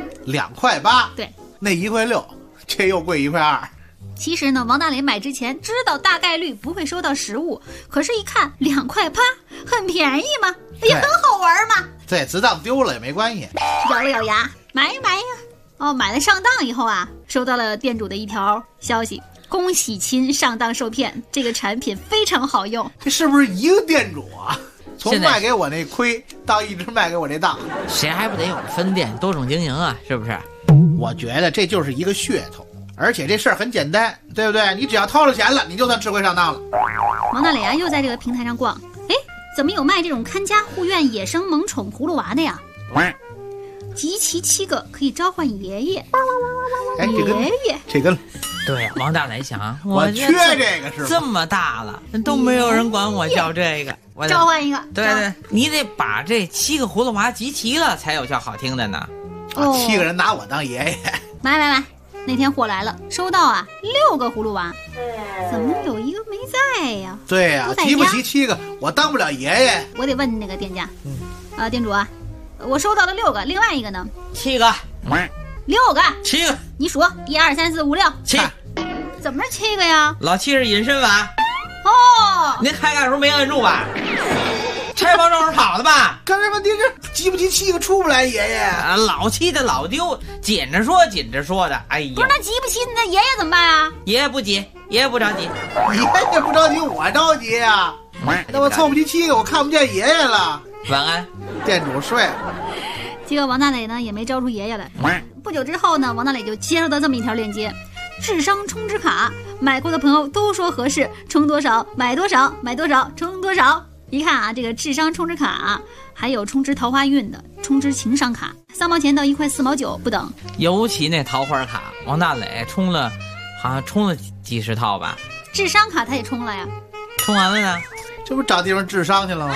[SPEAKER 3] 2块8。
[SPEAKER 2] 对，
[SPEAKER 3] 那1块6，这又贵1块2。
[SPEAKER 2] 其实呢，王大雷买之前知道大概率不会收到实物，可是一看2块8，很便宜嘛，也很好玩嘛。
[SPEAKER 3] 对，子弹丢了也没关系。
[SPEAKER 2] 咬了咬牙，买呀！哦，买了上当以后啊，收到了店主的一条消息：恭喜亲上当受骗，这个产品非常好用。
[SPEAKER 3] 这是不是一个店主啊？从卖给我那亏到一直卖给我这当，
[SPEAKER 7] 谁还不得有分店，多种经营啊？是不是？
[SPEAKER 3] 我觉得这就是一个噱头。而且这事儿很简单，对不对？你只要掏了钱了，你就算吃亏上当了。
[SPEAKER 2] 王大磊啊，又在这个平台上逛，哎，怎么有卖这种看家护院野生萌宠葫芦娃的呀？集齐7个可以召唤爷爷。
[SPEAKER 3] 哎，
[SPEAKER 2] 爷爷，
[SPEAKER 3] 这个
[SPEAKER 7] 对，王大雷想，
[SPEAKER 3] 我缺这个是吧？
[SPEAKER 7] 这么大了都没有人管我叫这个，我
[SPEAKER 2] 召唤一个。
[SPEAKER 7] 对，你得把这7个葫芦娃集齐了才有叫好听的呢。
[SPEAKER 3] 7个人拿我当爷爷。
[SPEAKER 2] 买。那天货来了，收到啊6个葫芦娃，怎么有一个没在呀？
[SPEAKER 3] 对呀，集不齐7个，我当不了爷爷。
[SPEAKER 2] 我得问那个店家，店主啊，我收到了6个，另外一个呢
[SPEAKER 7] ？7个
[SPEAKER 2] ，6个
[SPEAKER 7] ，7个，
[SPEAKER 2] 你数1、2、3、4、5、6，
[SPEAKER 7] 7，
[SPEAKER 2] 怎么是7个呀？
[SPEAKER 7] 老7是隐身法。
[SPEAKER 2] 哦，
[SPEAKER 7] 您开盖时候没摁住吧？拆包装时跑的吧？
[SPEAKER 3] 干什么？你这集不齐7个出不来爷爷，
[SPEAKER 7] 老气的老丢，紧着说的。哎呦，
[SPEAKER 2] 不是那集不齐，那爷爷怎么办啊？
[SPEAKER 7] 爷爷不急，爷爷不着急，
[SPEAKER 3] 爷爷不着急，我着急啊！那我凑不齐7个，我看不见爷爷了。
[SPEAKER 7] 晚安，
[SPEAKER 3] 店主睡了。
[SPEAKER 2] 结果王大磊呢也没招出爷爷来。不久之后呢，王大磊就接收到这么一条链接：智商充值卡，买过的朋友都说合适，充多少买多少，买多少充多少。一看啊，这个智商充值卡啊，还有充值桃花运的，充值情商卡，3毛钱到1块4毛9不等。
[SPEAKER 7] 尤其那桃花卡，王大磊充了，好像充了几十套吧。
[SPEAKER 2] 智商卡他也充了呀，
[SPEAKER 7] 充完了呢，
[SPEAKER 3] 这不找地方智商去了吗？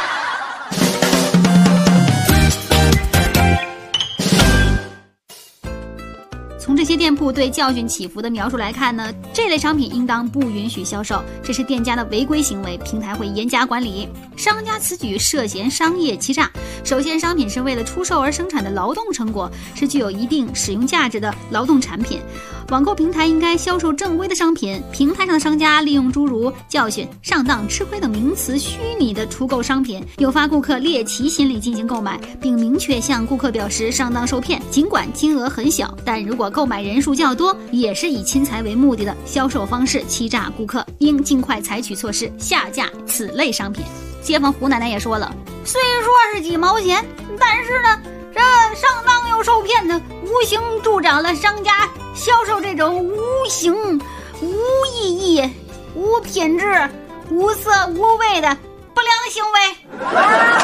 [SPEAKER 2] 从这些店铺对教训起伏的描述来看呢，这类商品应当不允许销售，这是店家的违规行为，平台会严加管理。商家此举涉嫌商业欺诈。首先，商品是为了出售而生产的劳动成果，是具有一定使用价值的劳动产品。网购平台应该销售正规的商品，平台上的商家利用诸如教训、上当、吃亏等名词虚拟的出购商品，诱发顾客猎奇心理进行购买，并明确向顾客表示上当受骗。尽管金额很小，但如果购买人数较多，也是以侵财为目的的销售方式欺诈顾客，应尽快采取措施下架此类商品。街坊胡奶奶也说了，虽说是几毛钱，但是呢，这上当又受骗的，无形助长了商家销售这种无形、无意义、无品质、无色无味的不良行为。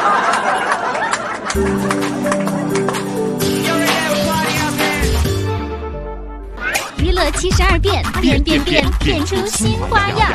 [SPEAKER 12] 娱乐72变，变出新花样。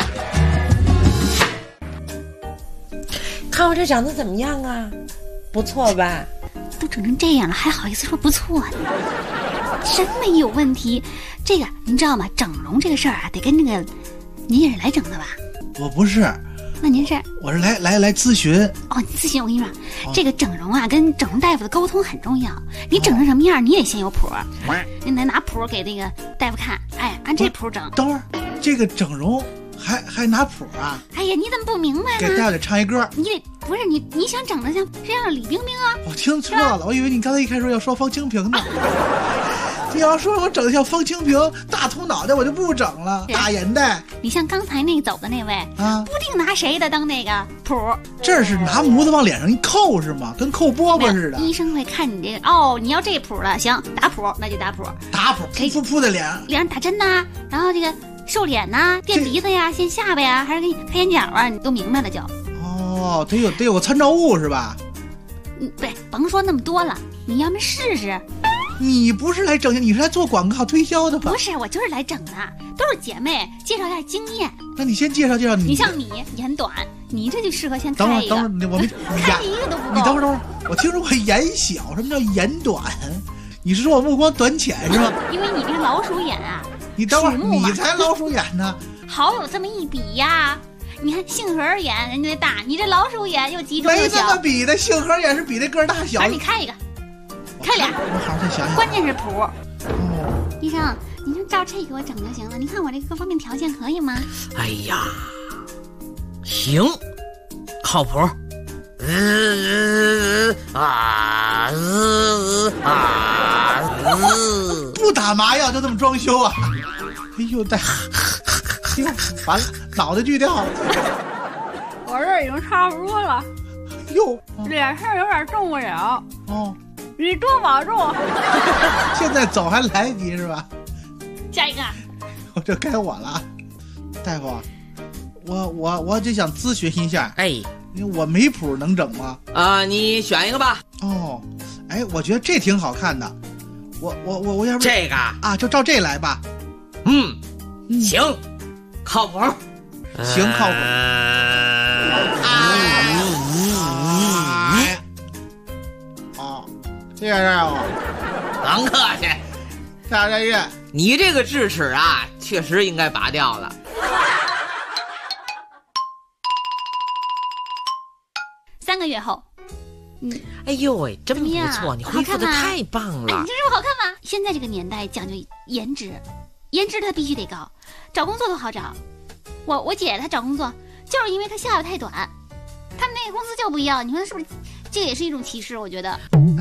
[SPEAKER 16] 看我这长得怎么样啊？不错吧？
[SPEAKER 2] 都整成这样了，还好意思说不错呢？审美有问题。这个您知道吗？整容这个事儿啊，得跟那个，您也是来整的吧？
[SPEAKER 3] 我不是。
[SPEAKER 2] 那您是？
[SPEAKER 3] 我是来咨询。
[SPEAKER 2] 哦，你咨询，我跟你说，这个整容啊，跟整容大夫的沟通很重要。你整成什么样，你得先有谱。你得拿谱给那个大夫看，哎，按这谱整。
[SPEAKER 3] 等会儿，这个整容还拿谱啊？
[SPEAKER 2] 哎呀，你怎么不明白呢？
[SPEAKER 3] 给大夫得唱一歌。
[SPEAKER 2] 你得不是你想整的像李冰冰啊？
[SPEAKER 3] 我听错了，我以为你刚才一开始要说方清平呢。你要说我整的像方清平，大秃脑袋，我就不整了。大眼袋，
[SPEAKER 2] 你像刚才那走的那位啊，不定拿谁的当那个谱。
[SPEAKER 3] 这是拿模子往脸上一扣是吗？跟扣饽饽似的。
[SPEAKER 2] 医生会看你这个哦，你要这谱的，行，打谱那就打谱，
[SPEAKER 3] 噗的脸
[SPEAKER 2] 上打针呐，然后这个瘦脸呐，垫鼻子呀，陷下巴呀，还是给你开眼角啊，你都明白了就。
[SPEAKER 3] 哦，得有个参照物是吧？
[SPEAKER 2] 甭说那么多了，你要么试试。
[SPEAKER 3] 你不是来整形，你是来做广告推销的吧？
[SPEAKER 2] 不是，我就是来整的，都是姐妹介绍一下经验。
[SPEAKER 3] 那你先介绍介绍你。
[SPEAKER 2] 你像你眼短，你这就适合先开一个。
[SPEAKER 3] 等会儿，我没
[SPEAKER 2] 开一个都不够。
[SPEAKER 3] 你等会儿，我听说过眼小，什么叫眼短？你是说我目光短浅是吧？
[SPEAKER 2] 因为你这老鼠眼啊。
[SPEAKER 3] 你等会儿，你才老鼠眼呢。
[SPEAKER 2] 好有这么一比呀！你看杏核眼人家大，你这老鼠眼又集中又小。
[SPEAKER 3] 没这么比的，杏核眼是比那个大小。
[SPEAKER 2] 你开一个。开俩，
[SPEAKER 3] 我好好再想想。
[SPEAKER 2] 关键是谱。医生，你就照这给我整就行了。你看我这各方面条件可以吗？
[SPEAKER 7] 哎呀，行，靠谱。
[SPEAKER 3] 不打麻药就这么装修啊？哎呦，哎呦，完了，脑袋锯掉了。
[SPEAKER 2] 我这已经差不多了。
[SPEAKER 3] 哟，
[SPEAKER 2] 脸上有点动不了。
[SPEAKER 3] 哦。
[SPEAKER 2] 你多保重。
[SPEAKER 3] 现在走还来得及是吧？
[SPEAKER 2] 下一个，
[SPEAKER 3] 这该我了。大夫，我就想咨询一下，我没谱能整吗？
[SPEAKER 7] 你选一个吧。
[SPEAKER 3] 哦，哎，我觉得这挺好看的。我要不
[SPEAKER 7] 这个
[SPEAKER 3] 啊，就照这来吧。
[SPEAKER 7] 行，靠谱。
[SPEAKER 3] 行，靠谱。谢谢大夫，
[SPEAKER 7] 甭客气。
[SPEAKER 3] 下个月，
[SPEAKER 7] 你这个智齿啊，确实应该拔掉了。
[SPEAKER 2] 3个月后，
[SPEAKER 7] 哎呦喂，真不错，你恢复的太棒了。
[SPEAKER 2] 你这是不好看吗？现在这个年代讲究颜值，颜值它必须得高，找工作都好找。我姐她找工作就是因为她下巴太短，他们那个公司就不一样，你说是不是？这也是一种歧视，我觉得。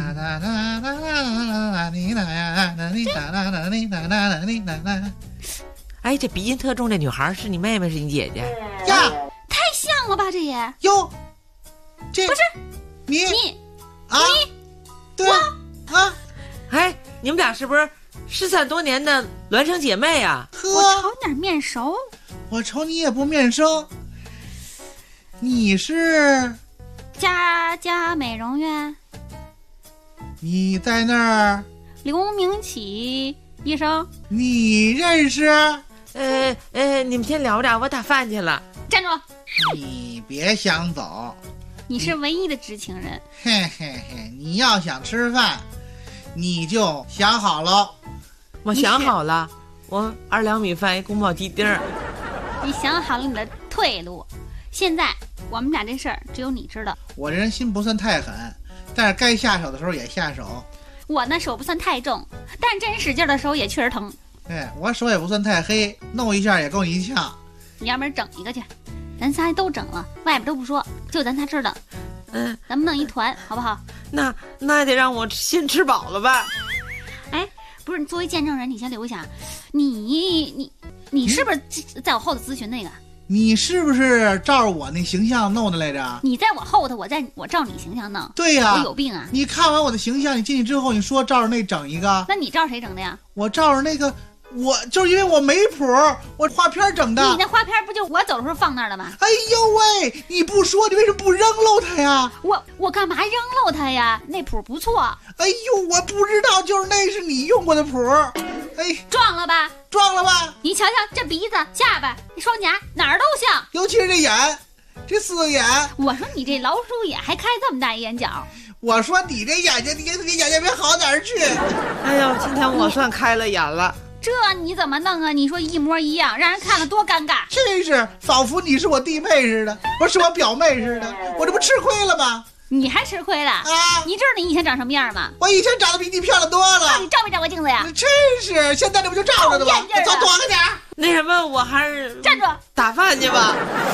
[SPEAKER 7] 哎，这鼻音特重，这女孩是你妹妹，是你姐姐
[SPEAKER 2] 呀？太像了吧，这也
[SPEAKER 3] 哟，这
[SPEAKER 2] 不是你
[SPEAKER 3] 啊？对啊，
[SPEAKER 7] 哎，你们俩是不是失散多年的孪生姐妹啊？
[SPEAKER 2] 我瞅你哪面熟？
[SPEAKER 3] 我瞅你也不面生。你是？
[SPEAKER 2] 家美容院，
[SPEAKER 3] 你在那儿？
[SPEAKER 2] 刘明启医生，
[SPEAKER 3] 你认识？
[SPEAKER 7] 你们先聊着，我打饭去了。
[SPEAKER 2] 站住！
[SPEAKER 3] 你别想走，
[SPEAKER 2] 你是唯一的知情人。
[SPEAKER 3] 嘿嘿嘿，你要想吃饭，你就想好了。
[SPEAKER 7] 我想好了，我2两米饭一宫保鸡丁儿。
[SPEAKER 2] 你想好了你的退路，现在。我们俩这事儿只有你知道。
[SPEAKER 3] 我这人心不算太狠，但是该下手的时候也下手。
[SPEAKER 2] 我那手不算太重，但真使劲的时候也确实疼。
[SPEAKER 3] 对，我手也不算太黑，弄一下也够你一呛。
[SPEAKER 2] 你要不然整一个去，咱仨都整了，外边都不说，就咱仨知道。咱们弄一团好不好？
[SPEAKER 7] 那得让我先吃饱了吧？
[SPEAKER 2] 哎，不是，你作为见证人，你先留下。你是不是在我后头咨询那个？
[SPEAKER 3] 你是不是照着我那形象弄的来着？
[SPEAKER 2] 你在我后头，我照你形象弄。
[SPEAKER 3] 对呀，
[SPEAKER 2] 我有病啊！
[SPEAKER 3] 你看完我的形象，你进去之后，你说照着那整一个。
[SPEAKER 2] 那你照谁整的呀？
[SPEAKER 3] 我照着那个，我就是因为我没谱，我画片整的。
[SPEAKER 2] 你那画片不就我走的时候放那儿了吗？
[SPEAKER 3] 哎呦喂，你不说，你为什么不扔漏它呀？
[SPEAKER 2] 我干嘛扔漏它呀？那谱不错。
[SPEAKER 3] 哎呦，我不知道，就是那是你用过的谱。哎，
[SPEAKER 2] 撞了吧？
[SPEAKER 3] 撞了吧？
[SPEAKER 2] 你瞧瞧这鼻子、下巴、这双颊，哪儿都像，
[SPEAKER 3] 尤其是这眼，这4个眼。
[SPEAKER 2] 我说你这老鼠眼还开这么大一眼角。
[SPEAKER 3] 我说你这眼睛，你眼睛别好哪儿去。
[SPEAKER 7] 哎呦，今天我算开了眼了。
[SPEAKER 2] 这你怎么弄啊？你说一模一样，让人看了多尴尬。
[SPEAKER 3] 真是，仿佛你是我弟妹似的，我是我表妹似的，我这不吃亏了吗？
[SPEAKER 2] 你还吃亏了啊？你知道你以前长什么样吗？
[SPEAKER 3] 我以前长得比你漂亮多了。
[SPEAKER 2] 你照没照过镜子呀？
[SPEAKER 3] 真是，现在这不就照着的吗？走，躲开点。
[SPEAKER 7] 那什么，我还是
[SPEAKER 2] 站住，
[SPEAKER 7] 打饭去吧。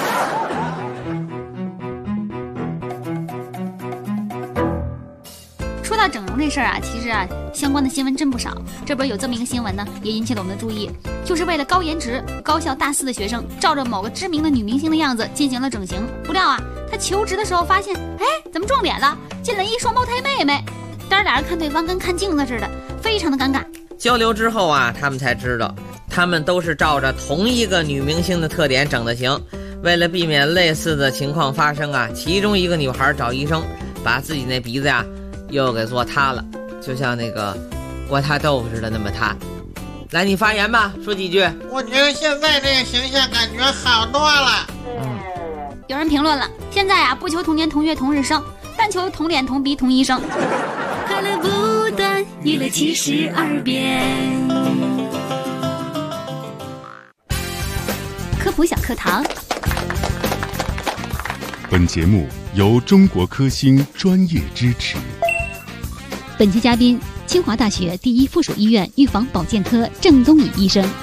[SPEAKER 2] 说到整容这事儿啊，其实啊，相关的新闻真不少。这不是有这么一个新闻呢，也引起了我们的注意，就是为了高颜值，高校大4的学生照着某个知名的女明星的样子进行了整形。不料啊，他求职的时候发现，哎，怎么撞脸了？进来一双胞胎妹妹。当然俩人看对方跟看镜子似的，非常的尴尬。
[SPEAKER 7] 交流之后啊，他们才知道，他们都是照着同一个女明星的特点整的形。为了避免类似的情况发生啊，其中一个女孩找医生，
[SPEAKER 17] 把自己那鼻子呀又给做塌了，就像那个锅塌豆腐似的那么塌。来，你发言吧，说几句。
[SPEAKER 18] 我觉得现在这个形象感觉好多了。
[SPEAKER 2] 有人评论了，现在啊不求同年同月同日生，但求同脸同鼻同医生。
[SPEAKER 12] 快乐不断，娱乐72变。
[SPEAKER 2] 科普小课堂。
[SPEAKER 4] 本节目由中国科兴专业支持。
[SPEAKER 2] 本期嘉宾，清华大学第一附属医院预防保健科郑宗乙医生。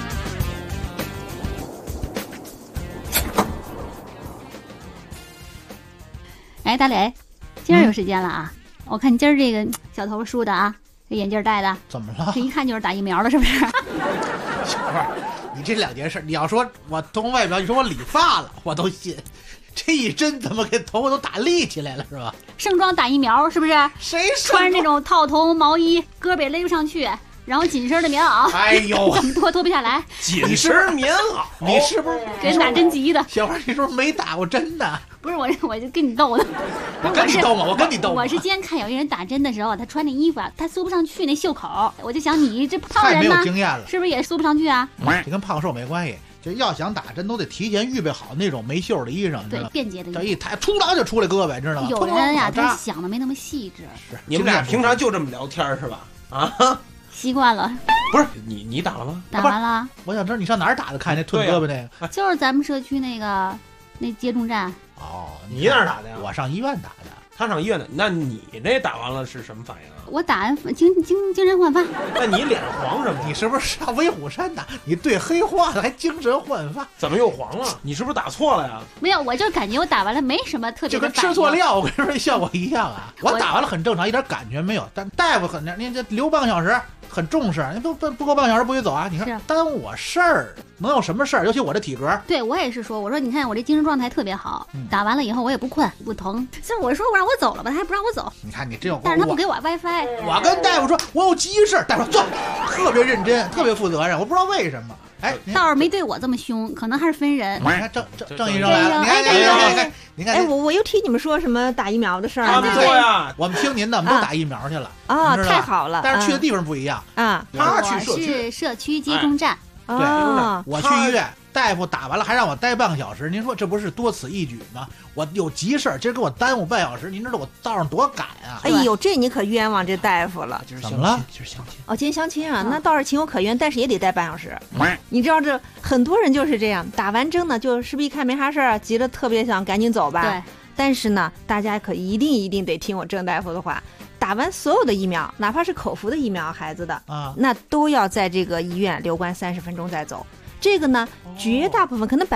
[SPEAKER 2] 哎，大磊，今儿有时间了啊？我看你今儿这个小头梳的啊，这眼镜戴的，
[SPEAKER 3] 怎么了？
[SPEAKER 2] 这一看就是打疫苗了，是不是？
[SPEAKER 3] 小慧儿，你这两件事，你要说我从外表，你说我理发了，我都信。这一针怎么给头发都打立起来了，是吧？
[SPEAKER 2] 盛装打疫苗，是不是？
[SPEAKER 3] 谁
[SPEAKER 2] 穿那种套头毛衣，胳膊勒不上去，然后紧身的棉袄，
[SPEAKER 3] 哎呦，
[SPEAKER 2] 怎么脱不下来？
[SPEAKER 5] 紧身棉袄，
[SPEAKER 3] 你是不是
[SPEAKER 2] 给人打针急的？
[SPEAKER 3] 小花，你是不是没打过针呢？
[SPEAKER 2] 不是我就跟你逗的。
[SPEAKER 3] 我跟你逗吗？我跟你逗。
[SPEAKER 2] 我是今天看有一人打针的时候，他穿那衣服啊，他缩不上去那袖口，我就想你这胖人呢，
[SPEAKER 3] 太没有经验了，
[SPEAKER 2] 是不是也缩不上去啊？
[SPEAKER 3] 这跟胖瘦没关系。就要想打针，都得提前预备好那种没袖的衣裳，
[SPEAKER 2] 对，便捷的衣服。
[SPEAKER 3] 这一抬，出裆就出来胳膊，知道吗？
[SPEAKER 2] 有人呀，他想的没那么细致。
[SPEAKER 5] 是，你们俩平常就这么聊天是吧？啊，
[SPEAKER 2] 习惯了。
[SPEAKER 5] 不是你打了吗？
[SPEAKER 2] 打完了。
[SPEAKER 3] 我想知道你上哪儿打的？看那吞胳膊那个，
[SPEAKER 2] 就是咱们社区那接种站。
[SPEAKER 5] 哦，你哪儿打的呀？
[SPEAKER 3] 我上医院打的。
[SPEAKER 5] 他上医院的，那你那打完了是什么反应啊？
[SPEAKER 2] 我打完精神焕发。
[SPEAKER 5] 那你脸黄什么？
[SPEAKER 3] 你是不是上威虎山打？你对黑化了还精神焕发？
[SPEAKER 5] 怎么又黄了？你是不是打错了呀？
[SPEAKER 2] 没有，我就感觉我打完了没什么特别的反应，
[SPEAKER 3] 就跟吃错料，我跟你说效果一样啊。我打完了很正常，一点感觉没有。但大夫你这留半个小时。很重视，你不够半个小时不许走啊！你看耽误我事儿，能有什么事儿？尤其我这体格。
[SPEAKER 2] 对我也是说，我说你看我这精神状态特别好，打完了以后我也不困不疼。所以我说我让我走了吧，他还不让我走。
[SPEAKER 3] 你看你这有，
[SPEAKER 2] 但是他不给我 WiFi。
[SPEAKER 3] 我跟大夫说我有急事，大夫说坐，特别认真，特别负责任。我不知道为什么。哎，
[SPEAKER 2] 倒是没对我这么凶，可能还是分人。
[SPEAKER 3] 你看郑医生来了，你看，
[SPEAKER 19] 哎，我又听你们说什么打疫苗的事儿
[SPEAKER 3] 啊？对呀，我们听您的，我们都打疫苗去了
[SPEAKER 19] 啊，太好了。
[SPEAKER 3] 但是去的地方不一样
[SPEAKER 19] 啊，
[SPEAKER 3] 他去
[SPEAKER 2] 社区接种站，
[SPEAKER 3] 对，我去医院。大夫打完了还让我待半个小时，您说这不是多此一举吗？我有急事儿，今儿给我耽误半小时，您知道我道上多赶啊！
[SPEAKER 19] 哎呦，这你可冤枉这大夫了。
[SPEAKER 3] 怎么了？
[SPEAKER 5] 就是相亲。
[SPEAKER 19] 哦，今天相亲啊，那倒是情有可原，但是也得待半小时。你知道这很多人就是这样，打完针呢，就是不是一看没啥事儿，急得特别想赶紧走吧。
[SPEAKER 2] 对。
[SPEAKER 19] 但是呢，大家可一定得听我郑大夫的话。打完所有的疫苗，哪怕是口服的疫苗，孩子的那都要在这个医院留观30分钟再走。这个呢，绝大部分可能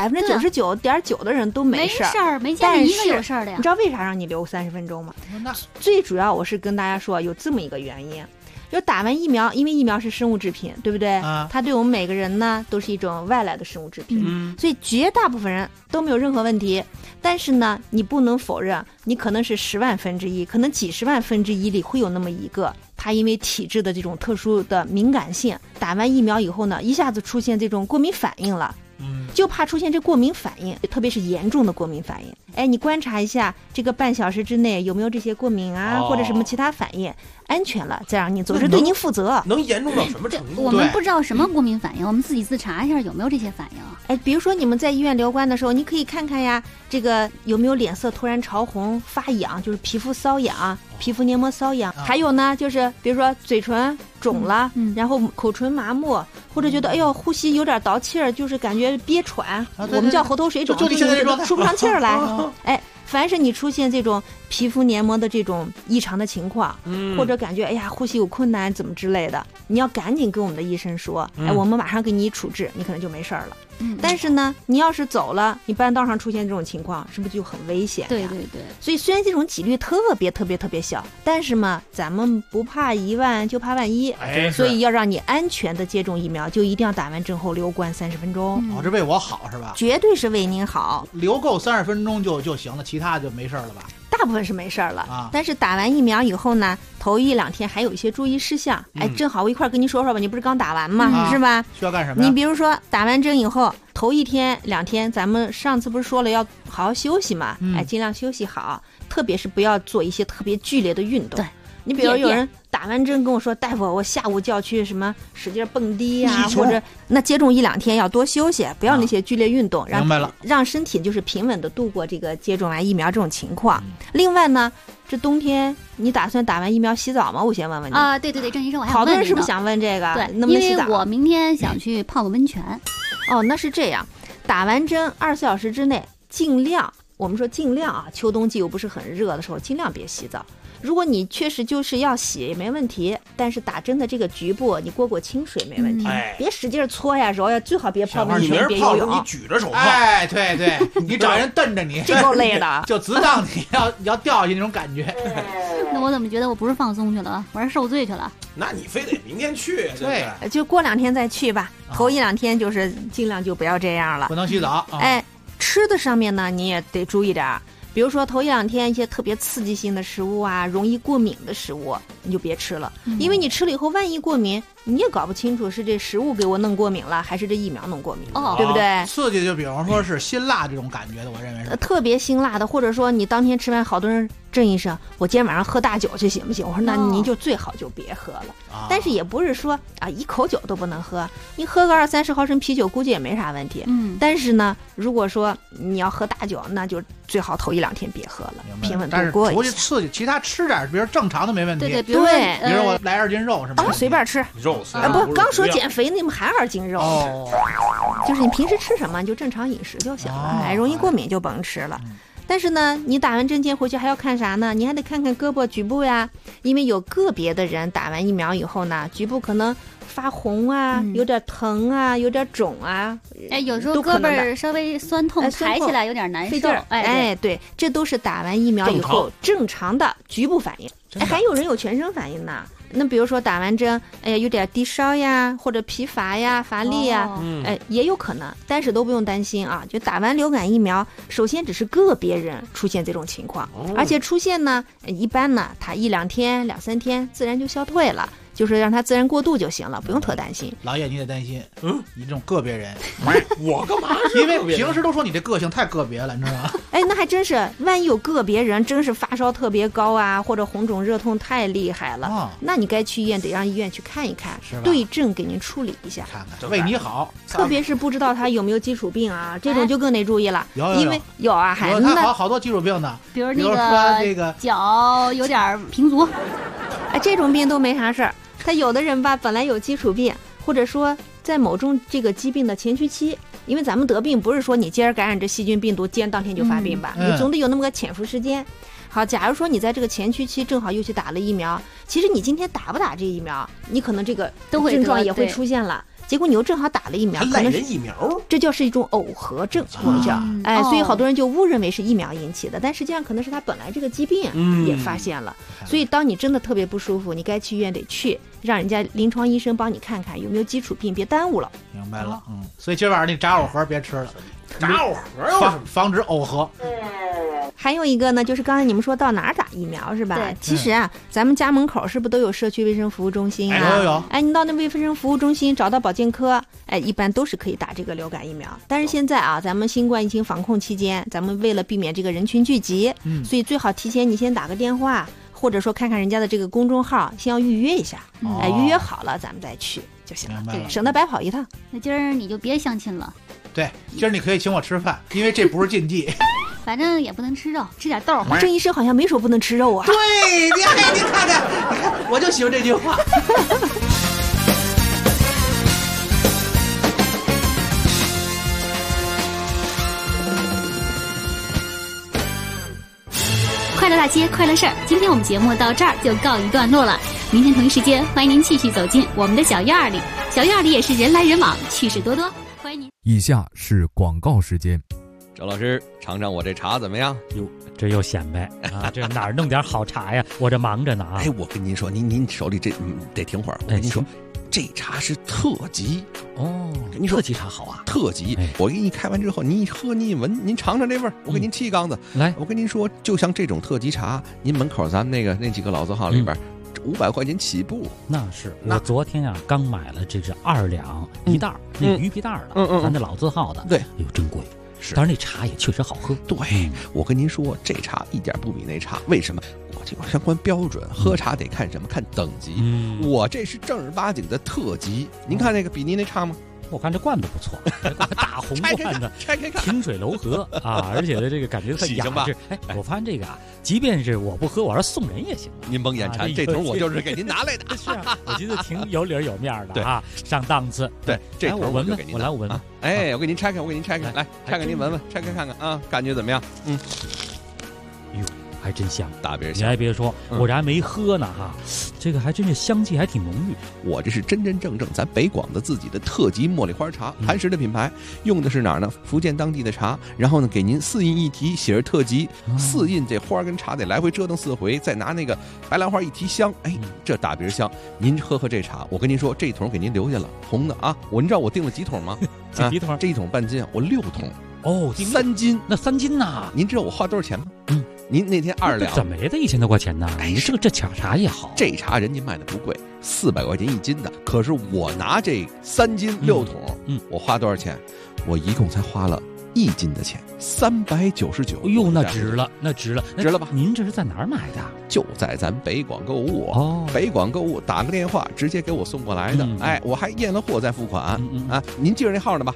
[SPEAKER 19] 99.9%的人都没事儿，
[SPEAKER 2] 没见一个有事儿的呀。
[SPEAKER 19] 你知道为啥让你留30分钟吗？最主要我是跟大家说有这么一个原因，就打完疫苗，因为疫苗是生物制品，对不对？它对我们每个人呢都是一种外来的生物制品，所以绝大部分人都没有任何问题。但是呢，你不能否认，你可能是10万分之一，可能几十万分之一里会有那么一个，他因为体质的这种特殊的敏感性，打完疫苗以后呢，一下子出现这种过敏反应了。就怕出现这过敏反应，特别是严重的过敏反应。哎，你观察一下这个半小时之内有没有这些过敏啊，或者什么其他反应，安全了再让您走，是对您负责。
[SPEAKER 5] 能严重到什么程度？
[SPEAKER 2] 我们不知道什么过敏反应，我们自己自查一下有没有这些反应。
[SPEAKER 19] 哎，比如说你们在医院留观的时候，你可以看看呀，这个有没有脸色突然潮红、发痒，就是皮肤瘙痒、皮肤黏膜瘙痒。还有呢，就是比如说嘴唇肿了，然后口唇麻木，或者觉得哎呦呼吸有点倒气儿，就是感觉憋喘，我们叫喉头水肿，
[SPEAKER 3] 就你现在这状态，
[SPEAKER 19] 说不上气儿来。哎，凡是你出现这种皮肤黏膜的这种异常的情况，或者感觉哎呀呼吸有困难怎么之类的，你要赶紧跟我们的医生说，哎，我们马上给你处置，你可能就没事儿了。但是呢，你要是走了，你半道上出现这种情况，是不是就很危险？
[SPEAKER 2] 对。
[SPEAKER 19] 所以虽然这种几率特别小，但是嘛，咱们不怕1万就怕万一，所以要让你安全的接种疫苗，就一定要打完针后留观30分钟。
[SPEAKER 3] 这为我好是吧？
[SPEAKER 19] 绝对是为您好，
[SPEAKER 3] 留够30分钟就行了，其他就没事了吧？
[SPEAKER 19] 大部分是没事了但是打完疫苗以后呢，头1-2天还有一些注意事项。哎，正好我一块跟您说说吧，你不是刚打完吗？是吧？
[SPEAKER 3] 需要干什么呀？
[SPEAKER 19] 你比如说打完针以后，头1天2天，咱们上次不是说了要好好休息嘛？哎，尽量休息好。 特别是不要做一些特别剧烈的运动。
[SPEAKER 2] 对，
[SPEAKER 19] 你比如有人打完针跟我说，大夫，我下午就要去什么使劲蹦迪呀，或者那接种1-2天要多休息，不要那些剧烈运动，让身体就是平稳的度过这个接种完疫苗这种情况。另外呢，这冬天你打算打完疫苗洗澡吗？我先问问你
[SPEAKER 2] 啊。对，郑医生，我还
[SPEAKER 19] 好多人是不是想问这个？
[SPEAKER 2] 对，
[SPEAKER 19] 能不能洗澡？
[SPEAKER 2] 因为我明天想去泡个温泉。
[SPEAKER 19] 哦，那是这样，打完针24小时之内，尽量我们说尽量啊，秋冬季又不是很热的时候，尽量别洗澡。如果你确实就是要洗也没问题，但是打针的这个局部你过清水没问题，别使劲搓呀揉呀，最好别泡温泉，别游泳。
[SPEAKER 3] 你举着手泡，哎，对，你找人瞪着你，
[SPEAKER 19] 这够累的，
[SPEAKER 3] 就直当你要掉下去那种感觉。
[SPEAKER 2] 那我怎么觉得我不是放松去了，我是受罪去了？
[SPEAKER 20] 那你非得明天去？
[SPEAKER 3] 对，
[SPEAKER 19] 就过2天再去吧。头1-2天就是尽量就不要这样了，
[SPEAKER 3] 不能洗澡。
[SPEAKER 19] 哎，吃的上面呢你也得注意点。比如说头1-2天一些特别刺激性的食物啊，容易过敏的食物你就别吃了，因为你吃了以后万一过敏，你也搞不清楚是这食物给我弄过敏了，还是这疫苗弄过敏了，对不对？
[SPEAKER 3] 刺激就比方说是辛辣这种感觉的，我认为是
[SPEAKER 19] 特别辛辣的，或者说你当天吃完，好多人郑医生，我今天晚上喝大酒去行不行？我说那您就最好就别喝了。但是也不是说啊一口酒都不能喝，你喝个20-30毫升啤酒估计也没啥问题。但是呢，如果说你要喝大酒，那就最好头1-2天别喝了，平稳度过一下。
[SPEAKER 3] 但是除去刺激，其他吃点，比如正常的没问题。
[SPEAKER 19] 对，
[SPEAKER 3] 比如我来2斤肉什么的，
[SPEAKER 19] 随便吃。
[SPEAKER 20] 肉
[SPEAKER 19] 不，刚说减肥，你们还2斤肉？就是你平时吃什么，你就正常饮食就行了。哎，容易过敏就甭吃了。但是呢，你打完针前回去还要看啥呢？你还得看看胳膊局部呀，因为有个别的人打完疫苗以后呢，局部可能发红啊，有点疼啊，有点肿啊。
[SPEAKER 2] 哎，有时候胳膊稍微酸痛，抬起来有点难受。
[SPEAKER 19] 哎，对，这都是打完疫苗以后正常的局部反应。哎，还有人有全身反应呢。那比如说打完针，哎呀，有点低烧呀，或者疲乏呀、乏力呀，哎，也有可能，但是都不用担心啊。就打完流感疫苗，首先只是个别人出现这种情况，而且出现呢，一般呢，它1-2天、2-3天自然就消退了。就是让它自然过渡就行了，不用特担心。
[SPEAKER 3] 老叶，你得担心，你这种个别人，
[SPEAKER 20] 我干嘛？
[SPEAKER 3] 因为平时都说你这个性太个别了，你知道吗？
[SPEAKER 19] 哎，那还真是，万一有个别人真是发烧特别高啊，或者红肿热痛太厉害了，那你该去医院得让医院去看一看，对症给您处理一下，
[SPEAKER 3] 看看为你好。
[SPEAKER 19] 特别是不知道他有没有基础病啊，这种就更得注意了，因为有啊，还
[SPEAKER 3] 他好多基础病呢，
[SPEAKER 2] 比如那个脚有点平足，
[SPEAKER 19] 哎，这种病都没啥事儿。他有的人吧，本来有基础病，或者说在某种这个疾病的前驱期，因为咱们得病不是说你今儿感染这细菌病毒，今天当天就发病吧，你总得有那么个潜伏时间。好，假如说你在这个前驱期正好又去打了疫苗，其实你今天打不打这疫苗，你可能这个症状也会出现了。结果你又正好打了疫苗，
[SPEAKER 20] 可能是疫苗，
[SPEAKER 19] 这就是一种耦合症，我们叫，哎，所以好多人就误认为是疫苗引起的，但实际上可能是他本来这个疾病也发现了。所以当你真的特别不舒服，你该去医院得去，让人家临床医生帮你看看有没有基础病，别耽误了。
[SPEAKER 3] 明白了，所以今晚上那炸藕盒别吃了，
[SPEAKER 20] 炸藕盒
[SPEAKER 3] 防止耦合。
[SPEAKER 19] 还有一个呢，就是刚才你们说到哪儿打疫苗是吧？对，其实啊，咱们家门口是不是都有社区卫生服务中心啊？
[SPEAKER 3] 有。
[SPEAKER 19] 哎，你到那卫生服务中心找到保健科，哎，一般都是可以打这个流感疫苗。但是现在啊，咱们新冠疫情防控期间，咱们为了避免这个人群聚集，所以最好提前你先打个电话，或者说看看人家的这个公众号，先要预约一下。哎，预约好了咱们再去就行了，省得白跑一趟。
[SPEAKER 2] 那今儿你就别相亲了。
[SPEAKER 3] 对，今儿你可以请我吃饭，因为这不是禁忌。
[SPEAKER 2] 反正也不能吃肉，吃点豆。
[SPEAKER 19] 郑医生好像没说不能吃肉啊。
[SPEAKER 3] 对，你看看，我就喜欢这句话。
[SPEAKER 2] 快乐大街，快乐事儿。今天我们节目到这儿就告一段落了。明天同一时间，欢迎您继续走进我们的小院儿里。小院儿里也是人来人往，趣事多多。欢迎您。
[SPEAKER 21] 以下是广告时间。
[SPEAKER 22] 周老师，尝尝我这茶怎么样？
[SPEAKER 23] 哟，这又显摆啊！这哪儿弄点好茶呀？我这忙着呢啊！
[SPEAKER 22] 哎，我跟您说，您手里这得停会儿。我跟您说，这茶是特级
[SPEAKER 23] 哦。
[SPEAKER 22] 跟您说，
[SPEAKER 23] 特级茶好啊，
[SPEAKER 22] 特级。我给你开完之后，您一喝，您一闻，您尝尝这味儿。我给您沏一缸子。
[SPEAKER 23] 来，
[SPEAKER 22] 我跟您说，就像这种特级茶，您门口咱们那几个老字号里边，500块钱起步。
[SPEAKER 23] 那是我昨天啊刚买了，这是2两一袋那鱼皮袋的，咱这老字号的。
[SPEAKER 22] 对，
[SPEAKER 23] 哎呦真贵。 当然那茶也确实好喝。
[SPEAKER 22] 对，我跟您说，这茶一点不比那差。为什么？我这有相关标准，喝茶得看什么？看等级。我这是正儿八经的特级。您看那个比您那差吗？
[SPEAKER 23] 我看这罐子不错，大红罐子，
[SPEAKER 22] 拆开看，
[SPEAKER 23] 清水楼河啊，而且的这个感觉特雅致。哎，我发现这个啊，即便是我不喝，我要送人也行。
[SPEAKER 22] 您甭眼馋，这桶我就是给您拿来的。
[SPEAKER 23] 是啊，我觉得挺有理有面的啊，上档次。
[SPEAKER 22] 对，这
[SPEAKER 23] 我闻闻，我来闻闻。
[SPEAKER 22] 哎，我给您拆开，来拆开您闻闻，拆开看看啊，感觉怎么样？
[SPEAKER 23] 哟，还真香，
[SPEAKER 22] 大别香。
[SPEAKER 23] 你还别说，我这还没喝呢哈，这个还真是香气还挺浓郁。
[SPEAKER 22] 我这是真真正正咱北广的自己的特级茉莉花茶，磐石的品牌，用的是哪儿呢？福建当地的茶，然后呢给您4印一提，写着特级，4印这花跟茶得来回折腾4回，再拿那个白兰花一提香，哎，这大别香。您喝这茶，我跟您说，这一桶给您留下了，红的啊。您知道我订了几桶吗？
[SPEAKER 23] 几桶？
[SPEAKER 22] 这一桶半斤，我6桶。
[SPEAKER 23] 哦
[SPEAKER 22] ，3斤，
[SPEAKER 23] 那3斤呐？
[SPEAKER 22] 您知道我花多少钱吗？您那天2两，
[SPEAKER 23] 怎么也得1000多块钱呢？哎，这茶也好，
[SPEAKER 22] 这茶人家卖的不贵，400块钱1斤的。可是我拿这3斤6桶，我花多少钱？我一共才花了1斤的钱，399。
[SPEAKER 23] 哎呦，那值了，值了吧？您这是在哪儿买的？
[SPEAKER 22] 就在咱北广购物北广购物打个电话直接给我送过来的。哎，我还验了货再付款啊。您记着那号呢吧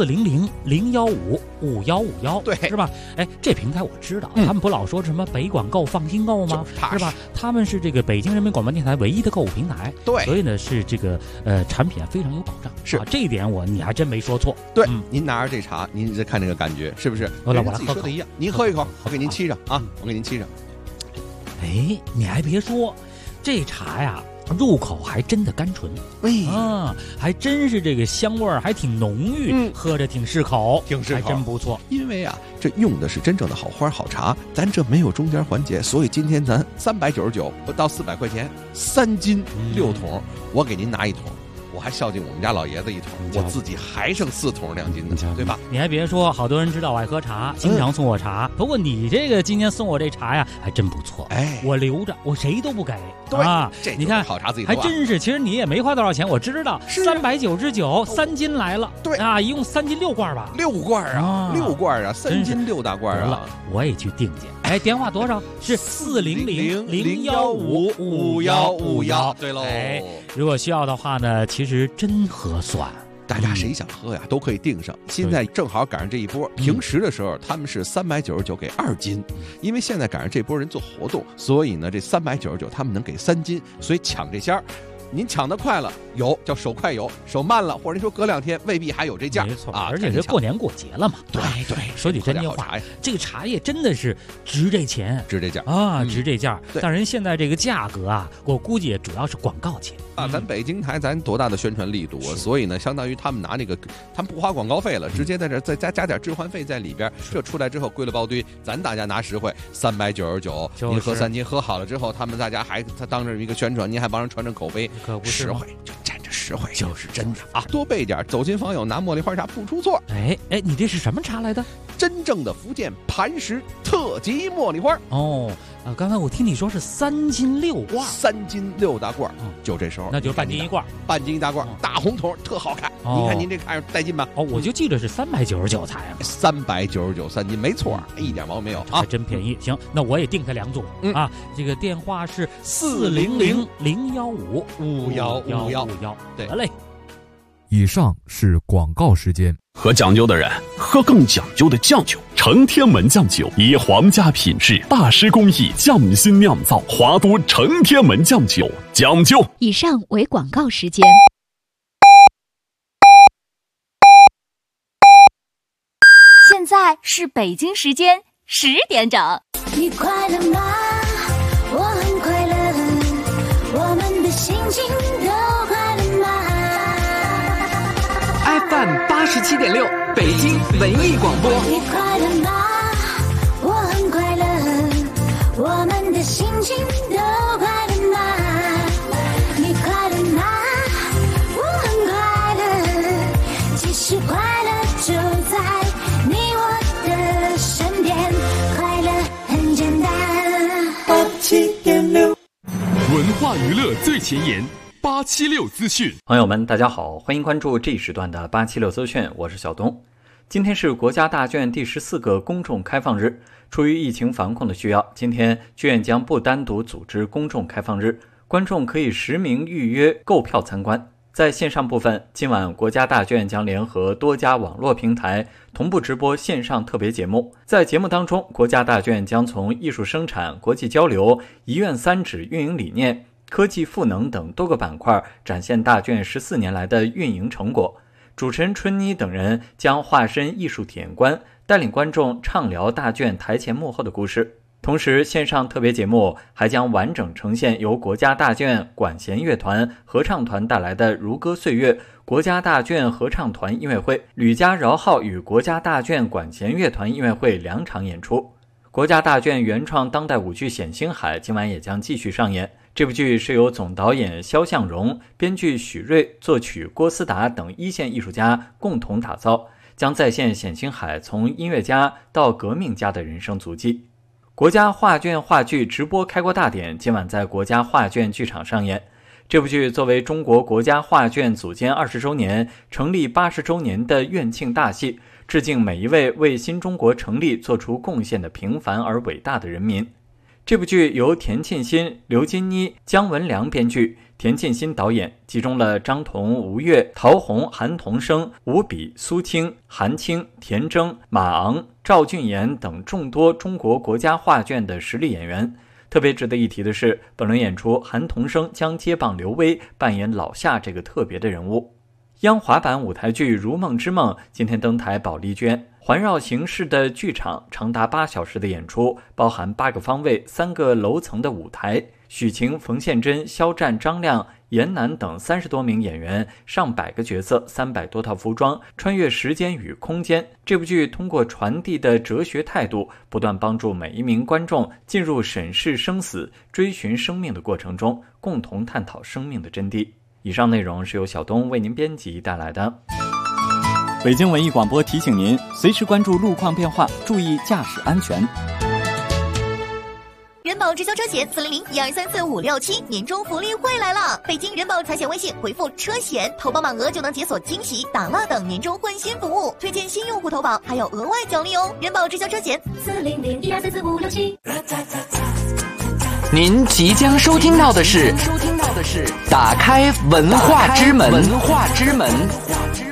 [SPEAKER 23] ？400-015-5151，对，是吧？哎，这平台我知道，他们不老说什么北广购、放心购吗？是吧？他们是这个北京人民广播电台唯一的购物平台，
[SPEAKER 22] 对，
[SPEAKER 23] 所以呢是这个产品非常有保障。
[SPEAKER 22] 是
[SPEAKER 23] 这一点你还真没说错。
[SPEAKER 22] 对，您拿着这茶，您再看这个感觉是不是？
[SPEAKER 23] 我来
[SPEAKER 22] 自己说的一样，您喝一口，我给您沏上啊，我给您沏上。
[SPEAKER 23] 哎，你还别说，这茶呀，入口还真的甘醇，还真是这个香味儿还挺浓郁，喝着挺适口，还真不错。
[SPEAKER 22] 因为啊，这用的是真正的好花好茶，咱这没有中间环节，所以今天咱399不到400块钱，3斤6桶，我给您拿一桶。我还孝敬我们家老爷子一桶，我自己还剩4桶2斤的，对吧？
[SPEAKER 23] 你还别说，好多人知道我爱喝茶，经常送我茶。不过你这个今天送我这茶呀，还真不错。哎，我留着，我谁都不给。
[SPEAKER 22] 对啊，你看好茶自己
[SPEAKER 23] 还真是。其实你也没花多少钱，我知道，399，3斤来了。
[SPEAKER 22] 对
[SPEAKER 23] 啊，一共3斤6罐吧
[SPEAKER 22] ？6罐啊，6罐啊，3斤6大罐啊！
[SPEAKER 23] 我也去订去。哎，电话多少？是400-015-5151。
[SPEAKER 22] 对喽。
[SPEAKER 23] 哎，如果需要的话呢，其实真合算。
[SPEAKER 22] 大家谁想喝呀，都可以订上。现在正好赶上这一波，平时的时候他们是399给2斤，因为现在赶上这波人做活动，所以呢这399他们能给3斤，所以抢这仙儿。您抢得快了有叫手快有，手慢了或者您说隔2天未必还有这价。
[SPEAKER 23] 没错啊，而且这过年过节了嘛。
[SPEAKER 22] 对，
[SPEAKER 23] 说句真心话，这个茶叶真的是值这钱，
[SPEAKER 22] 值这价
[SPEAKER 23] 啊，值这价。但人现在这个价格啊，我估计也主要是广告钱
[SPEAKER 22] 啊。咱北京台咱多大的宣传力度啊，所以呢，相当于他们拿那个，他们不花广告费了，直接在这再加点置换费在里边，这出来之后归了包堆，咱大家拿实惠，399，您喝3斤，喝好了之后，他当着一个宣传，您还帮人传传口碑。
[SPEAKER 23] 可不是
[SPEAKER 22] 实惠，就占着实惠，就是真的啊！多备点，走亲访友拿茉莉花茶不出错。
[SPEAKER 23] 哎，你这是什么茶来的？
[SPEAKER 22] 真正的福建磐石特级茉莉花。
[SPEAKER 23] 哦，刚才我听你说是3斤6罐
[SPEAKER 22] ，3斤6大罐，就这时候，
[SPEAKER 23] 那就半斤一罐，
[SPEAKER 22] 半斤一大罐，大红桶，特好看。你看您这看着带劲吧？
[SPEAKER 23] 我就记得是399才啊
[SPEAKER 22] ，399 3斤，没错，一点毛病没有啊，
[SPEAKER 23] 还真便宜。行，那我也订它2组啊。这个电话是400-015-5151。
[SPEAKER 22] 对，
[SPEAKER 23] 得嘞。
[SPEAKER 21] 以上是广告时间。
[SPEAKER 10] 喝讲究的人喝更讲究的酱酒，成天门酱酒以皇家品质、大师工艺匠心酿造，华都成天门酱酒讲究。
[SPEAKER 11] 以上为广告时间。
[SPEAKER 6] 现在是北京时间10点整。
[SPEAKER 12] 你快乐吗？我很快乐，我们的心情都快乐吗
[SPEAKER 15] ？FM 87.6，北京文艺广播。
[SPEAKER 12] 你快乐吗？我很快乐，我们的心情都快乐吗？你快乐吗？我很快乐，其实快乐就在你我的身边，快乐很简单。87.6，
[SPEAKER 10] 文化娱乐最前沿，876资讯。
[SPEAKER 13] 朋友们大家好，欢迎关注这一时段的876资讯，我是小东。 今天是国家大剧院第14个公众开放日。出于疫情防控的需要，今天剧院将不单独组织公众开放日，观众可以实名预约购票参观。在线上部分，今晚国家大剧院将联合多家网络平台同步直播线上特别节目。在节目当中，国家大剧院将从艺术生产、国际交流、一院三址运营理念、科技赋能等多个板块展现大剧院14年来的运营成果。主持人春妮等人将化身艺术体验官，带领观众畅聊大剧院台前幕后的故事。同时，线上特别节目还将完整呈现由国家大剧院管弦乐团、合唱团带来的《如歌岁月》、国家大剧院合唱团音乐会、吕家饶号与国家大剧院管弦乐团音乐会2场演出。国家大剧院原创当代舞剧《冼星海》今晚也将继续上演。这部剧是由总导演肖向荣、编剧许瑞、作曲郭思达等一线艺术家共同打造，将再现冼星海从音乐家到革命家的人生足迹。国家画卷话剧直播开国大典今晚在国家画卷剧场上演。这部剧作为中国国家画卷组建20周年、成立80周年的院庆大戏，致敬每一位为新中国成立做出贡献的平凡而伟大的人民。这部剧由田沁鑫、刘金妮、姜文良编剧，田沁鑫导演，集中了张彤、吴越、陶虹、韩童生、吴比、苏青、韩青、田铮、马昂、赵俊妍等众多中国国家画卷的实力演员。特别值得一提的是，本轮演出韩童生将接棒刘威，扮演老夏这个特别的人物。央华版舞台剧《如梦之梦》今天登台保利剧院，环绕形式的剧场，长达8小时的演出，包含8个方位、3个楼层的舞台。许晴、冯宪珍、肖战、张亮、严楠等30多名演员，上百个角色，300多套服装，穿越时间与空间。这部剧通过传递的哲学态度，不断帮助每一名观众进入审视生死、追寻生命的过程中，共同探讨生命的真谛。以上内容是由小东为您编辑带来的。 北京文艺广播提醒您，随时关注路况变化，注意驾驶安全。
[SPEAKER 8] 人保直销车险400-1234-567年终福利会来了！北京人保财险微信回复车险，投保满额就能解锁惊喜、打蜡等年终换新服务，推荐新用户投保还有额外奖励哦！人保直销车险400-1234-567。
[SPEAKER 15] 您即将收听到的是打开文化之门。